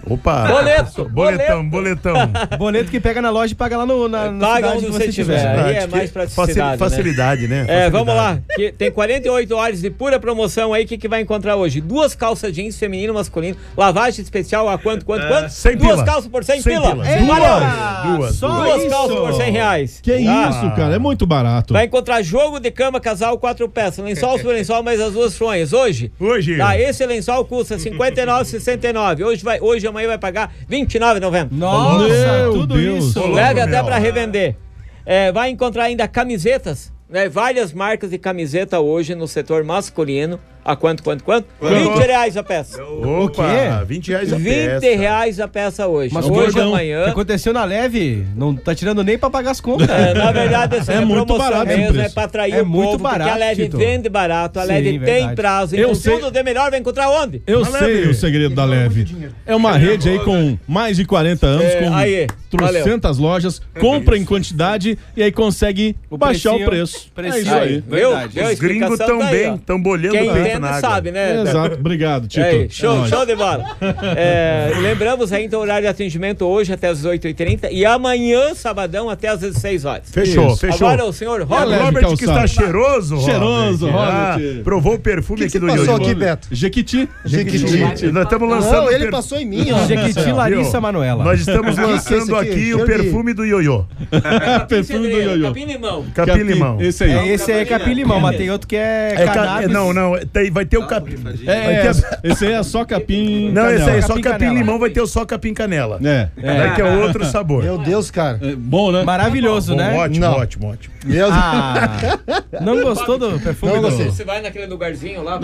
Opa! Boletão. Boleto que pega na loja e paga lá na paga cidade onde você tiver. Aí é mais praticidade, facilidade, né? Vamos lá. Tem 48 horas de pura promoção aí. O que vai encontrar hoje? 2 calças jeans feminino e masculino. Lavagem especial a quanto? 100 2 pila. calças por 100 pila. Duas calças por 100 reais. Que isso, cara? É muito barato. Vai encontrar jogo de cama casal 4 peças. Lençol por lençol, mais as 2 fronhas. Hoje. Tá, esse lençol custa R$ 59,69. Hoje e amanhã vai pagar R$ 29,90. Nossa, tudo isso. Leve até pra revender. Vai encontrar ainda camisetas, né? Várias marcas de camiseta hoje no setor masculino. A quanto? R$20 a peça. O quê? R$20 a peça. R$20 a peça hoje. Mas hoje amanhã. O que aconteceu na Leve? Não tá tirando nem pra pagar as contas. Na verdade, essa é muito promoção barato mesmo, é pra atrair o muito povo, barato, porque a Leve Tito. vende barato, a Leve tem prazo. Eu Então sei. tudo de melhor vai encontrar onde? Eu sei o segredo da Leve. É uma rede aí com mais de 40 anos, com trocentas lojas, compra em quantidade e aí consegue baixar o preço. É isso aí. Os gringos estão bolhando o peito na água. Sabe, né? Exato, obrigado, Tito. Show de bola. Lembramos ainda o horário de atendimento hoje até as 8h30 e amanhã, sabadão, até as 16 horas. Fechou. Agora o senhor Robert que está cheiroso, Robert. Provou o perfume aqui do Ioiô. O que passou aqui, Beto? Jequiti. Nós estamos lançando... Não, ele passou em mim, ó. Jequiti Larissa Manoela. Nós estamos lançando aqui o perfume do Ioiô. Perfume do Ioiô. Capim-limão. Capim-limão. Esse aí. Esse aí é capim-limão, mas tem outro que é cannabis. Não, vai ter o capim. Esse aí é só capim. Não, canela. esse aí é só capim-limão, vai ter o só capim canela. Que é outro sabor. Meu Deus, cara. Bom, né? Maravilhoso, né? Ótimo. Meu Deus. Não gostou do perfume? Não gostei. Você vai naquele lugarzinho lá,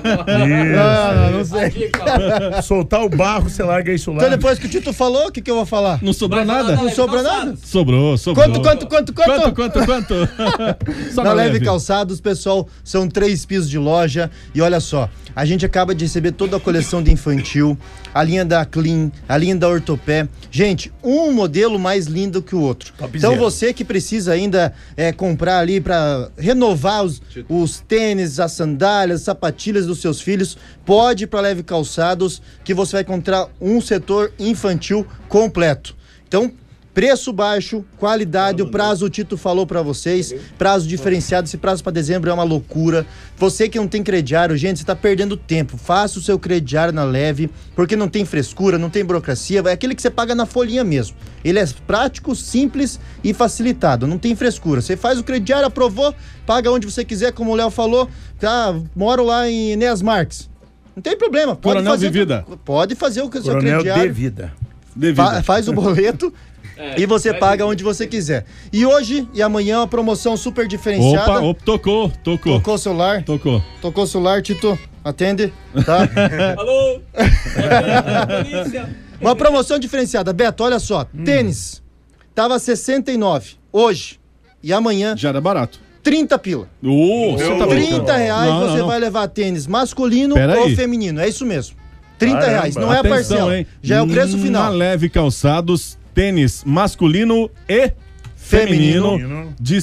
Não sei. Soltar o barro, você larga isso lá. Então depois que o Tito falou, o que eu vou falar? Não sobrou nada? Não sobrou nada? Sobrou. Quanto? Só Na Leve Calçados, pessoal, são 3 pisos de loja. E olha só, a gente acaba de receber toda a coleção de infantil, a linha da Clean, a linha da Ortopé. Gente, um modelo mais lindo que o outro. Então você que precisa ainda comprar ali para renovar os tênis, as sandálias, as sapatilhas dos seus filhos, pode ir para Leve Calçados que você vai encontrar um setor infantil completo. Então, preço baixo, qualidade, o prazo o Tito falou pra vocês, prazo diferenciado, esse prazo pra dezembro é uma loucura. Você que não tem crediário, gente, você tá perdendo tempo, faça o seu crediário na Leve, porque não tem frescura, não tem burocracia, é aquele que você paga na folhinha mesmo. Ele é prático, simples e facilitado, não tem frescura. Você faz o crediário, aprovou, paga onde você quiser, como o Léo falou, moro lá em Enéas Marques. Não tem problema, pode fazer o seu crediário. De vida. Faz o boleto. E você paga onde você quiser. E hoje e amanhã uma promoção super diferenciada. Opa, tocou. Tocou o celular? Tocou o celular, Tito. Atende, tá? Alô? Polícia. Uma promoção diferenciada. Beto, olha só. Tênis. Tava 69. Hoje e amanhã... Já era barato. 30 pila. Você tá R$30 você vai levar tênis masculino ou feminino. É isso mesmo. R$30. Não é a parcela. Hein? Já é o preço final. Na Leve Calçados, tênis masculino e feminino de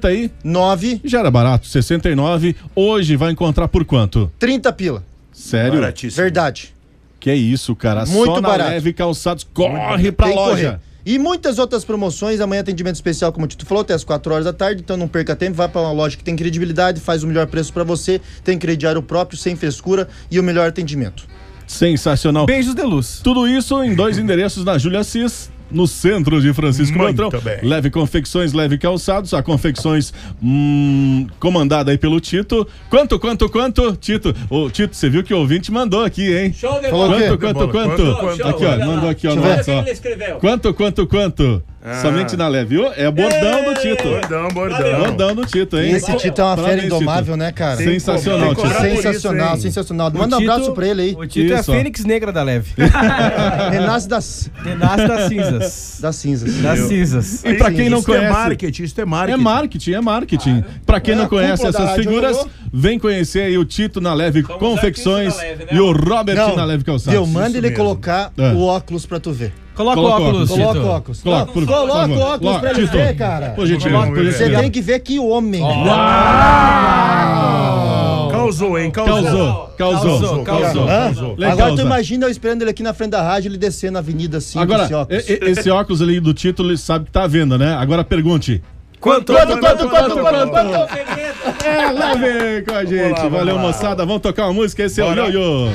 69. Já era barato, 69. Hoje vai encontrar por quanto? 30 pila. Sério? Baratíssimo. Verdade. Que é isso, cara. Muito Só barato. Na Leve Calçados, corre pra loja. Correr. E muitas outras promoções. Amanhã atendimento especial, como o Tito falou, até as 4 horas da tarde. Então não perca tempo, vai para uma loja que tem credibilidade, faz o melhor preço para você, tem crediário próprio, sem frescura e o melhor atendimento. Sensacional. Beijos de luz. Tudo isso em 2 endereços na Júlia Assis, no centro de Francisco Beltrão. Leve Confecções, Leve Calçados, a Confecções comandada aí pelo Tito. Quanto? Tito, Tito, você viu que o ouvinte mandou aqui, hein? Show de bola. Quanto? Aqui, ó, mandou aqui, ó. Quanto? Somente na Leve, viu? É bordão do Tito. Bordão do Tito, hein? Esse Tito é uma fera indomável, né, cara? Sensacional, Tito. Sensacional. Manda um abraço pra ele aí. O Tito é a Fênix Negra da Leve. Renasce das cinzas. E pra quem não conhece... Isso é marketing. É marketing. Pra quem não conhece essas figuras, vem conhecer aí o Tito na Leve Confecções e o Robert na Leve Calçados. Manda ele colocar o óculos pra tu ver. Coloca o óculos, Tito. Coloca o óculos pra ele ver, cara. Você tem que ver que homem. Causou, hein? Causou. Agora tu imagina eu esperando ele aqui na frente da rádio, ele descendo a avenida assim, agora, com esse óculos. Esse óculos ali do título, ele sabe que tá à venda, né? Agora pergunte. Quanto? Quanto? Lá vem com a gente. Valeu, moçada. Vamos tocar uma música. Esse é o Yo-Yo.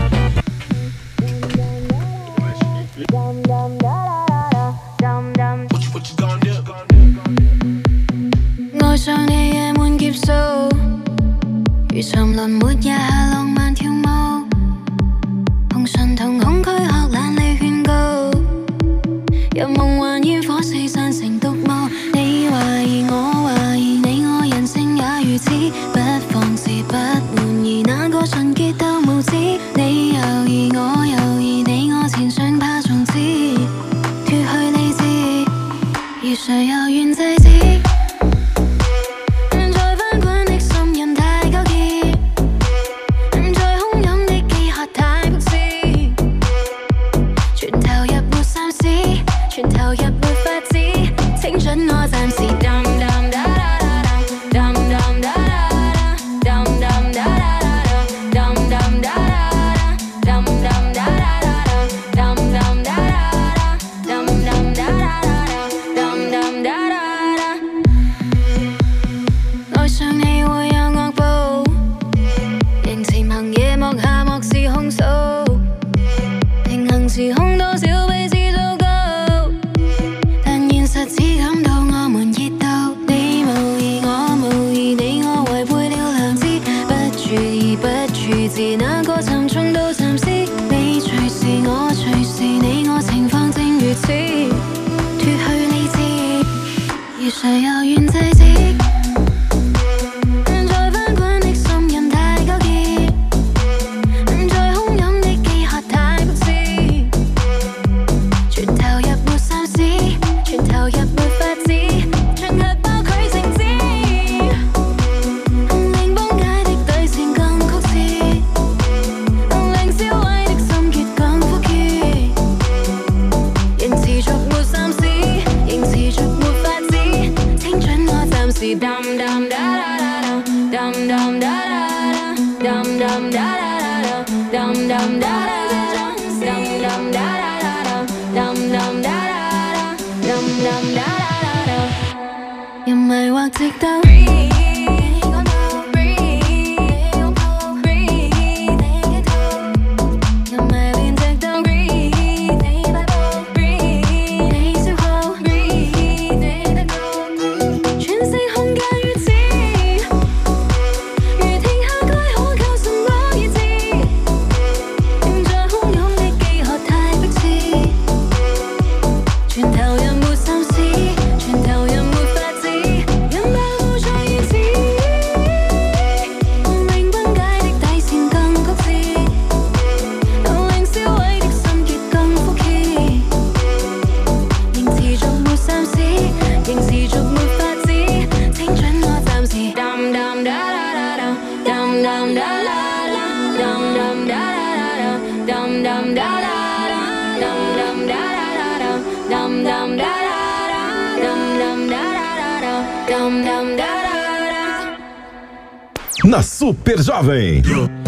Na Super Jovem.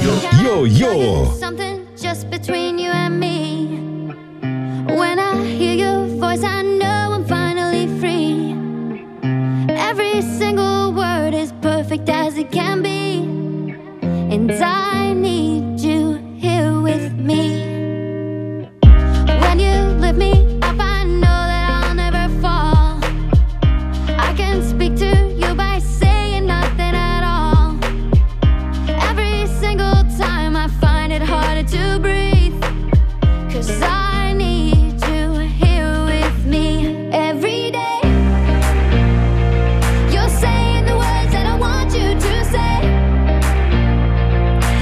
Yo-Yo. Something just between you and me. When I hear your voice, I know I'm finally free. Every single word is perfect as it can be. And I need you here with me. When you lift me up, I know that I'll never fall. I can speak to you by saying nothing at all. Every single time I find it harder to breathe, 'cause I need you here with me every day. You're saying the words that I want you to say.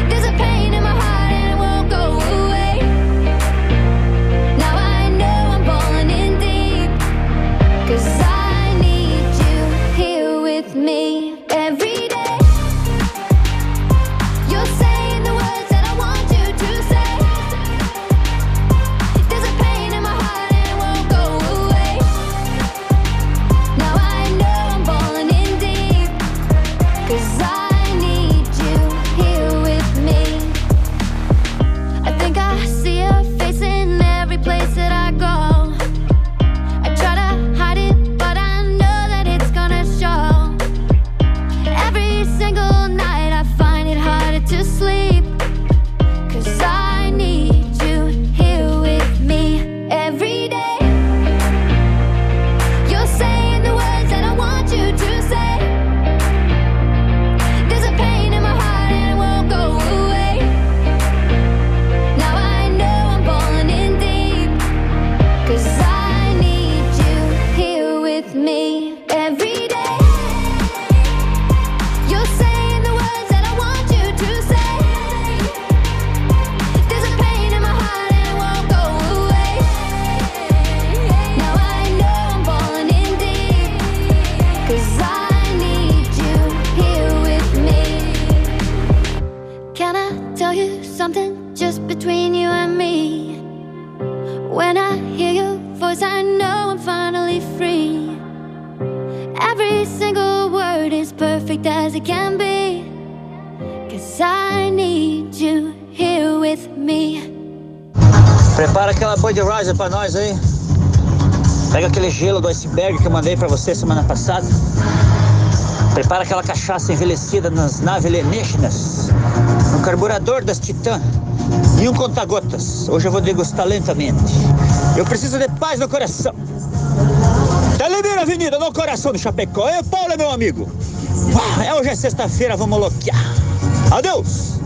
something just between you and me. When I hear your voice, I know I'm finally free. Every single word is perfect as it can be. 'Cause I need you here with me. Prepara aquela Budweiser pra nós aí. Pega aquele gelo do iceberg que eu mandei pra você semana passada. Prepara aquela cachaça envelhecida nas naves alienígenas, no carburador das Titã e um conta-gotas. Hoje eu vou degustar lentamente. Eu preciso de paz no coração. Telemira Avenida, no coração do Chapecó. Eu, Paulo, é meu amigo. Hoje é sexta-feira, vamos loquear. Adeus.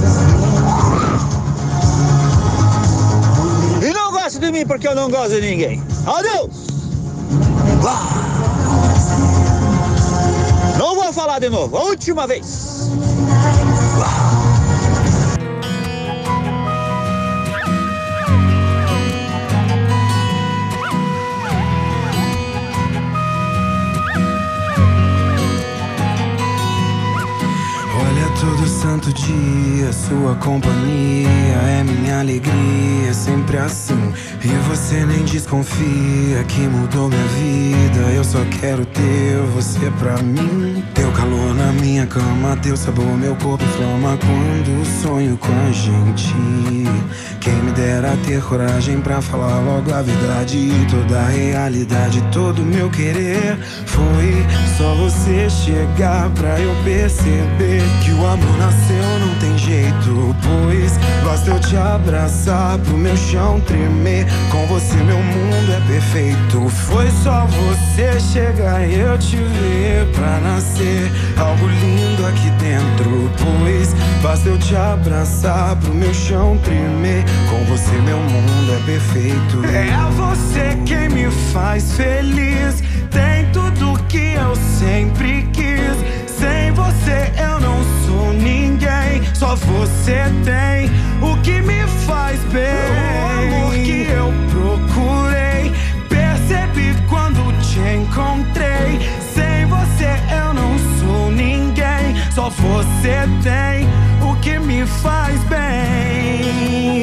E não goste de mim porque eu não gosto de ninguém. Adeus. Não vou falar de novo, a última vez. Todo santo dia, sua companhia é minha alegria, sempre assim. E você nem desconfia que mudou minha vida. Eu só quero ter você pra mim. Teu calor na minha cama, teu sabor, meu corpo inflama quando sonho com a gente. Quem me dera ter coragem pra falar logo a verdade. Toda a realidade, todo meu querer. Foi só você chegar pra eu perceber que o amor nasceu, não tem jeito. Pois basta eu te abraçar pro meu chão tremer. Com você meu mundo é perfeito. Foi só você chegar e eu te ver pra nascer algo lindo aqui dentro. Pois basta eu te abraçar pro meu chão tremer. Com você meu mundo é perfeito. É você quem me faz feliz. Tem tudo que eu sempre quis. Sem você eu não sou ninguém. Só você tem o que me faz bem. O amor que eu procurei, percebi quando te encontrei. Sem você eu não sou ninguém. Só você tem o que me faz bem.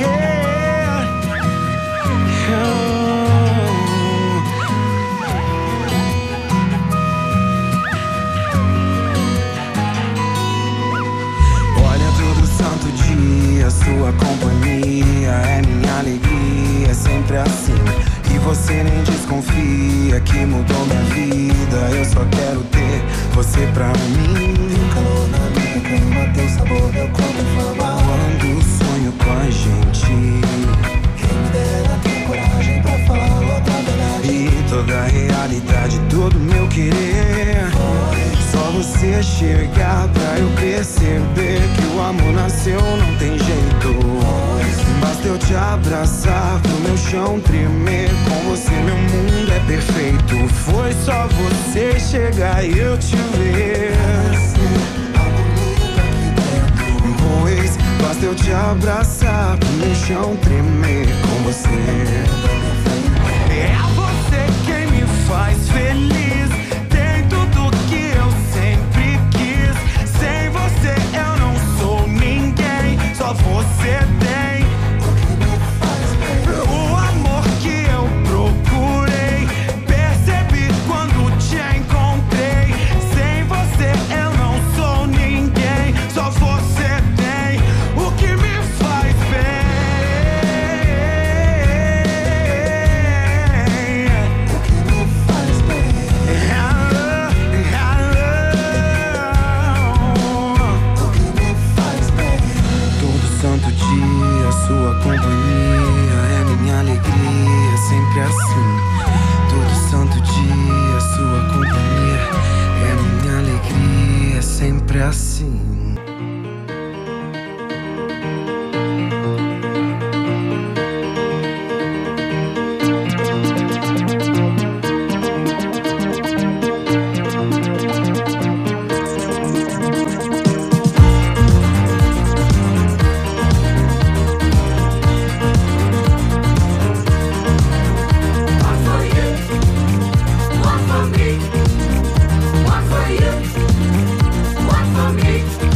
Sua companhia é minha alegria, é sempre assim. E você nem desconfia que mudou minha vida. Eu só quero ter você pra mim. Calor na minha cama, teu sabor, meu corpo inflama quando sonho com a gente. Quem me dera ter coragem pra falar logo a verdade. E toda a realidade, todo meu querer. Só você chegar pra eu perceber que o amor nasceu, não tem jeito. Basta eu te abraçar pro meu chão tremer. Com você meu mundo é perfeito. Foi só você chegar e eu te ver. Pois basta eu te abraçar pro meu chão tremer. Com você é você quem me faz feliz. Só você tem o amor que eu procurei. Percebi quando te encontrei. Sem você eu não sou ninguém. Só você tem o que me faz bem. O que me faz bem. O que me faz bem. Santo dia, sua companhia é minha alegria, sempre assim. Todo santo dia, sua companhia é minha alegria, sempre assim. One for me.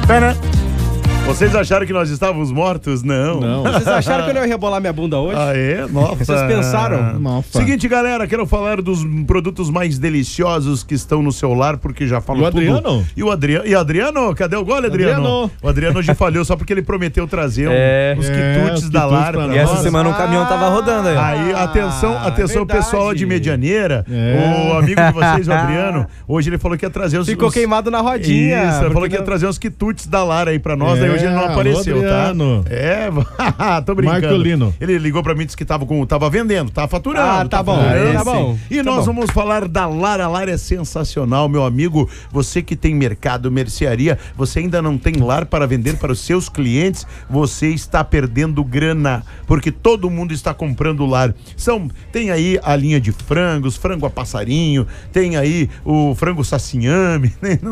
Pera. Vocês acharam que nós estávamos mortos? Não. Vocês acharam que eu não ia rebolar minha bunda hoje? Ah, é? Nossa. Vocês pensaram? Nossa. Seguinte, galera, quero falar dos produtos mais deliciosos que estão no seu lar, porque já falou tudo. Adriano? E o Adriano? Cadê o gole, Adriano? O Adriano hoje falhou só porque ele prometeu trazer os quitutes da Lar. E essa semana o caminhão tava rodando aí. Aí, atenção, pessoal de Medianeira, o amigo de vocês, o Adriano, hoje ele falou que ia trazer os... Ficou queimado na rodinha. Isso, ele falou que ia trazer uns quitutes da Lar aí pra nós, daí hoje ele não apareceu, Adriano. Tá? Tô brincando. Marcolino. Ele ligou pra mim e disse que tava vendendo, tava faturando. Tá bom. E nós vamos falar da Lar. A Lar é sensacional, meu amigo. Você que tem mercado, mercearia, você ainda não tem lar para vender para os seus clientes, você está perdendo grana, porque todo mundo está comprando lar. Tem aí a linha de frangos, frango a passarinho, tem aí o frango sacinhame,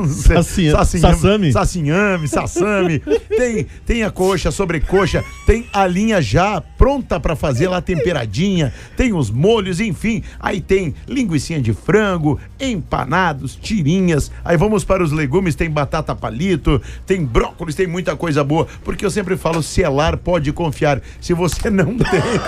sassami, tem a coxa, sobrecoxa, tem a linha já pronta para fazer lá temperadinha, tem os molhos, enfim, aí tem linguicinha de frango, empanados, tirinhas, aí vamos para os legumes, tem batata palito, tem brócolis, tem muita coisa boa, porque eu sempre falo, se é lar, pode confiar, se você não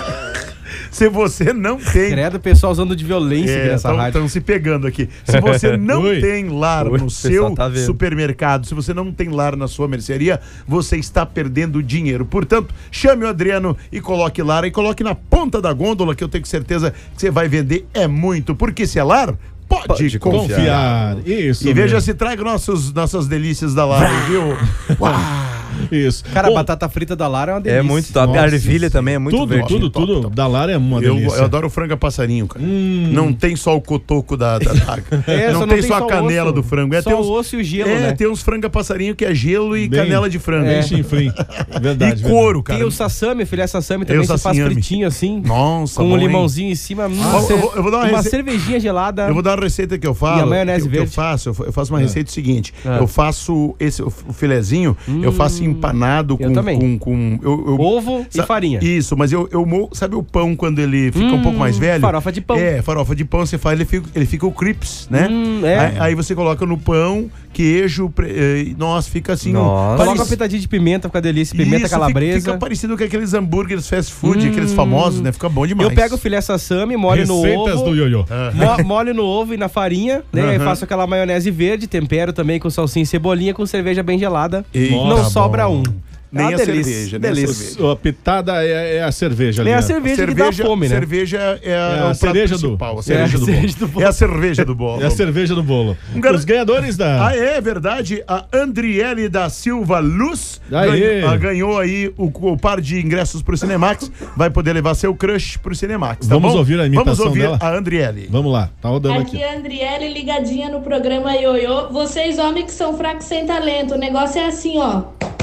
tem... Credo, o pessoal usando de violência aqui nessa rádio. Estão se pegando aqui. Se você não tem lar no seu supermercado, se você não tem lar na sua mercearia, você está perdendo dinheiro. Portanto, chame o Adriano e coloque lar, e coloque na ponta da gôndola, que eu tenho certeza que você vai vender muito. Porque se é lar, pode confiar. Isso. E veja se traga nossas delícias da Lar, viu? Isso. Cara, a batata frita da Lar é uma delícia. É muito top. A ervilha também é muito verde. Tudo da Lar é uma delícia. Eu adoro o frango a passarinho, cara. Não tem só o cotoco da vaca. Não tem só a canela do frango. Só o osso e o gelo, né? Tem uns frango a passarinho que é gelo e canela de frango. Chinfrim. Verdade. E couro, cara. Tem o sassami, filé sassami também, você faz fritinho assim. Nossa, com um limãozinho em cima. Eu vou dar uma cervejinha gelada. Eu vou dar uma receita que eu falo. E a maionese verde. Eu faço uma receita seguinte. Eu faço o filezinho, eu faço empanado com ovo e farinha. Isso, mas eu sabe o pão quando ele fica um pouco mais velho? Farofa de pão. Farofa de pão, você faz, ele fica o crisps, né? Aí você coloca no pão, queijo, nossa, fica assim. Coloca uma pitadinha de pimenta, fica delícia, pimenta calabresa. Fica parecido com aqueles hambúrgueres fast food, aqueles famosos, né? Fica bom demais. Eu pego o filé sassami, molho no ovo. Do ioiô. Molho no ovo e na farinha, né? Aí faço aquela maionese verde, tempero também com salsinha e cebolinha, com cerveja bem gelada. Não sobra um. Nem a cerveja, nem a cerveja. A pitada é a cerveja ali. É a cerveja que dá fome, né? Cerveja é a cereja do bolo. É a cerveja do bolo. É a cerveja do bolo. Os ganhadores da... é verdade. A Andriele da Silva Luz ganhou aí o par de ingressos pro Cinemax. Vai poder levar seu crush pro Cinemax, tá Vamos bom? ouvir a imitação dela? A Andriele. Vamos lá, tá rodando aqui. Aqui é a Andriele ligadinha no programa Ioiô. Vocês homens que são fracos sem talento, o negócio é assim, ó.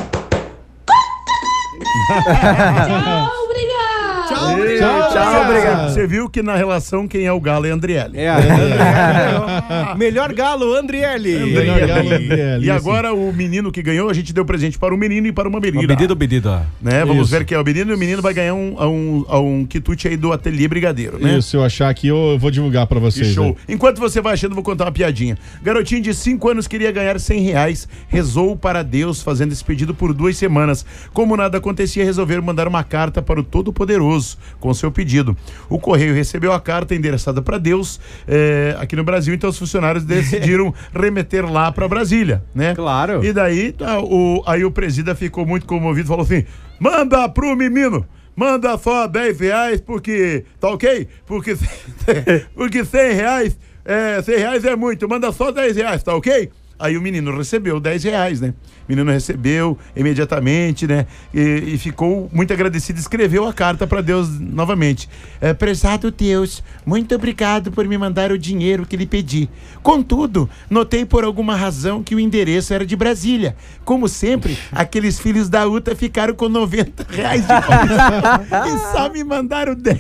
Tchau, obrigado! Tchau, obrigado. Você viu que na relação quem é o galo é a Andriele. Melhor galo, Andriele. E agora o menino que ganhou, a gente deu presente para um menino e para uma menina. Pedido. Né? Vamos ver quem é o menino. E o menino vai ganhar um quitute aí do Ateliê Brigadeiro, né? Isso, eu achar aqui, eu vou divulgar para vocês. Que show. Né? Enquanto você vai achando, eu vou contar uma piadinha. Garotinho de 5 anos queria ganhar R$100, rezou para Deus fazendo esse pedido por 2 semanas. Como nada acontecia, resolveram mandar uma carta para o Todo-Poderoso com seu pedido. O correio recebeu a carta endereçada para Deus aqui no Brasil, então os funcionários decidiram remeter lá para Brasília, né? Claro. E daí aí o presida ficou muito comovido, falou assim: manda pro menino, manda só R$10 porque tá ok? Porque R$100 é muito, manda só R$10, tá ok? Aí o menino recebeu R$10, né? O menino recebeu imediatamente, né? E ficou muito agradecido, escreveu a carta para Deus novamente. Prezado Deus, muito obrigado por me mandar o dinheiro que lhe pedi. Contudo, notei por alguma razão que o endereço era de Brasília. Como sempre, aqueles filhos da UTA ficaram com R$90 de comissão e só me mandaram 10.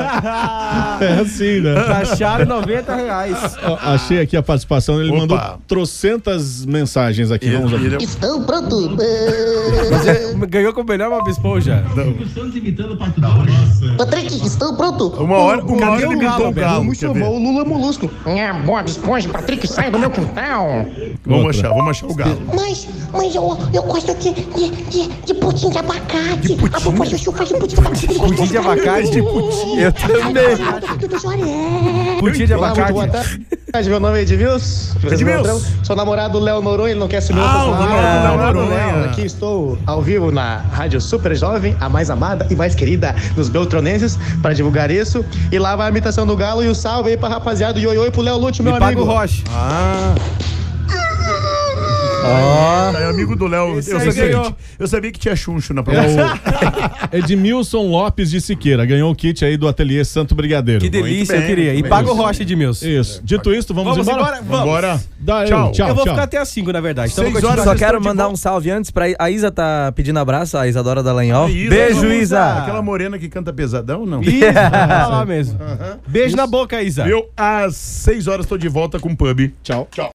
É assim, né? Acharam R$90. Achei aqui a participação, ele mandou trocentas mensagens aqui. Vamos ver. Estou pronto. Mas ganhou com o melhor Bob Esponja. Patrick, estou pronto. Uma hora ele imitou o galo. Me chamou o Lula Molusco. Bob Esponja, Patrick, sai do meu quintal. Vamos achar o galo. Mas eu gosto de pudim de abacate. A vovó Chuchu faz pudim de abacate. Pudim de abacate? Eu também. Pudim de abacate. Boa tarde, meu nome é Edmilson. Sou namorado do Léo Noronha, ele não quer assumir o Léo. Aqui estou ao vivo na Rádio Super Jovem, a mais amada e mais querida dos beltronenses, para divulgar isso. E lá vai a imitação do galo e o salve aí pra rapaziada, o ioiô e pro Léo Lute, meu amigo. Paga o Roche. É amigo do Léo. Eu sabia que tinha chuncho na prova. Edmilson Lopes de Siqueira ganhou o kit aí do Ateliê Santo Brigadeiro. Que delícia, eu queria. E paga o Roche, Edmilson. Isso. Dito isso, vamos embora? Vamos embora. Tchau. Eu vou ficar até às 5, na verdade. Então 6 horas. Só quero mandar um salve antes pra a Isa tá pedindo abraço, a Isadora Dallagnol. Beijo, Isa. Aquela morena que canta pesadão, não? Isso, lá mesmo. Beijo na boca, Isa. Eu, às 6 horas, tô de volta com o Pub. Tchau.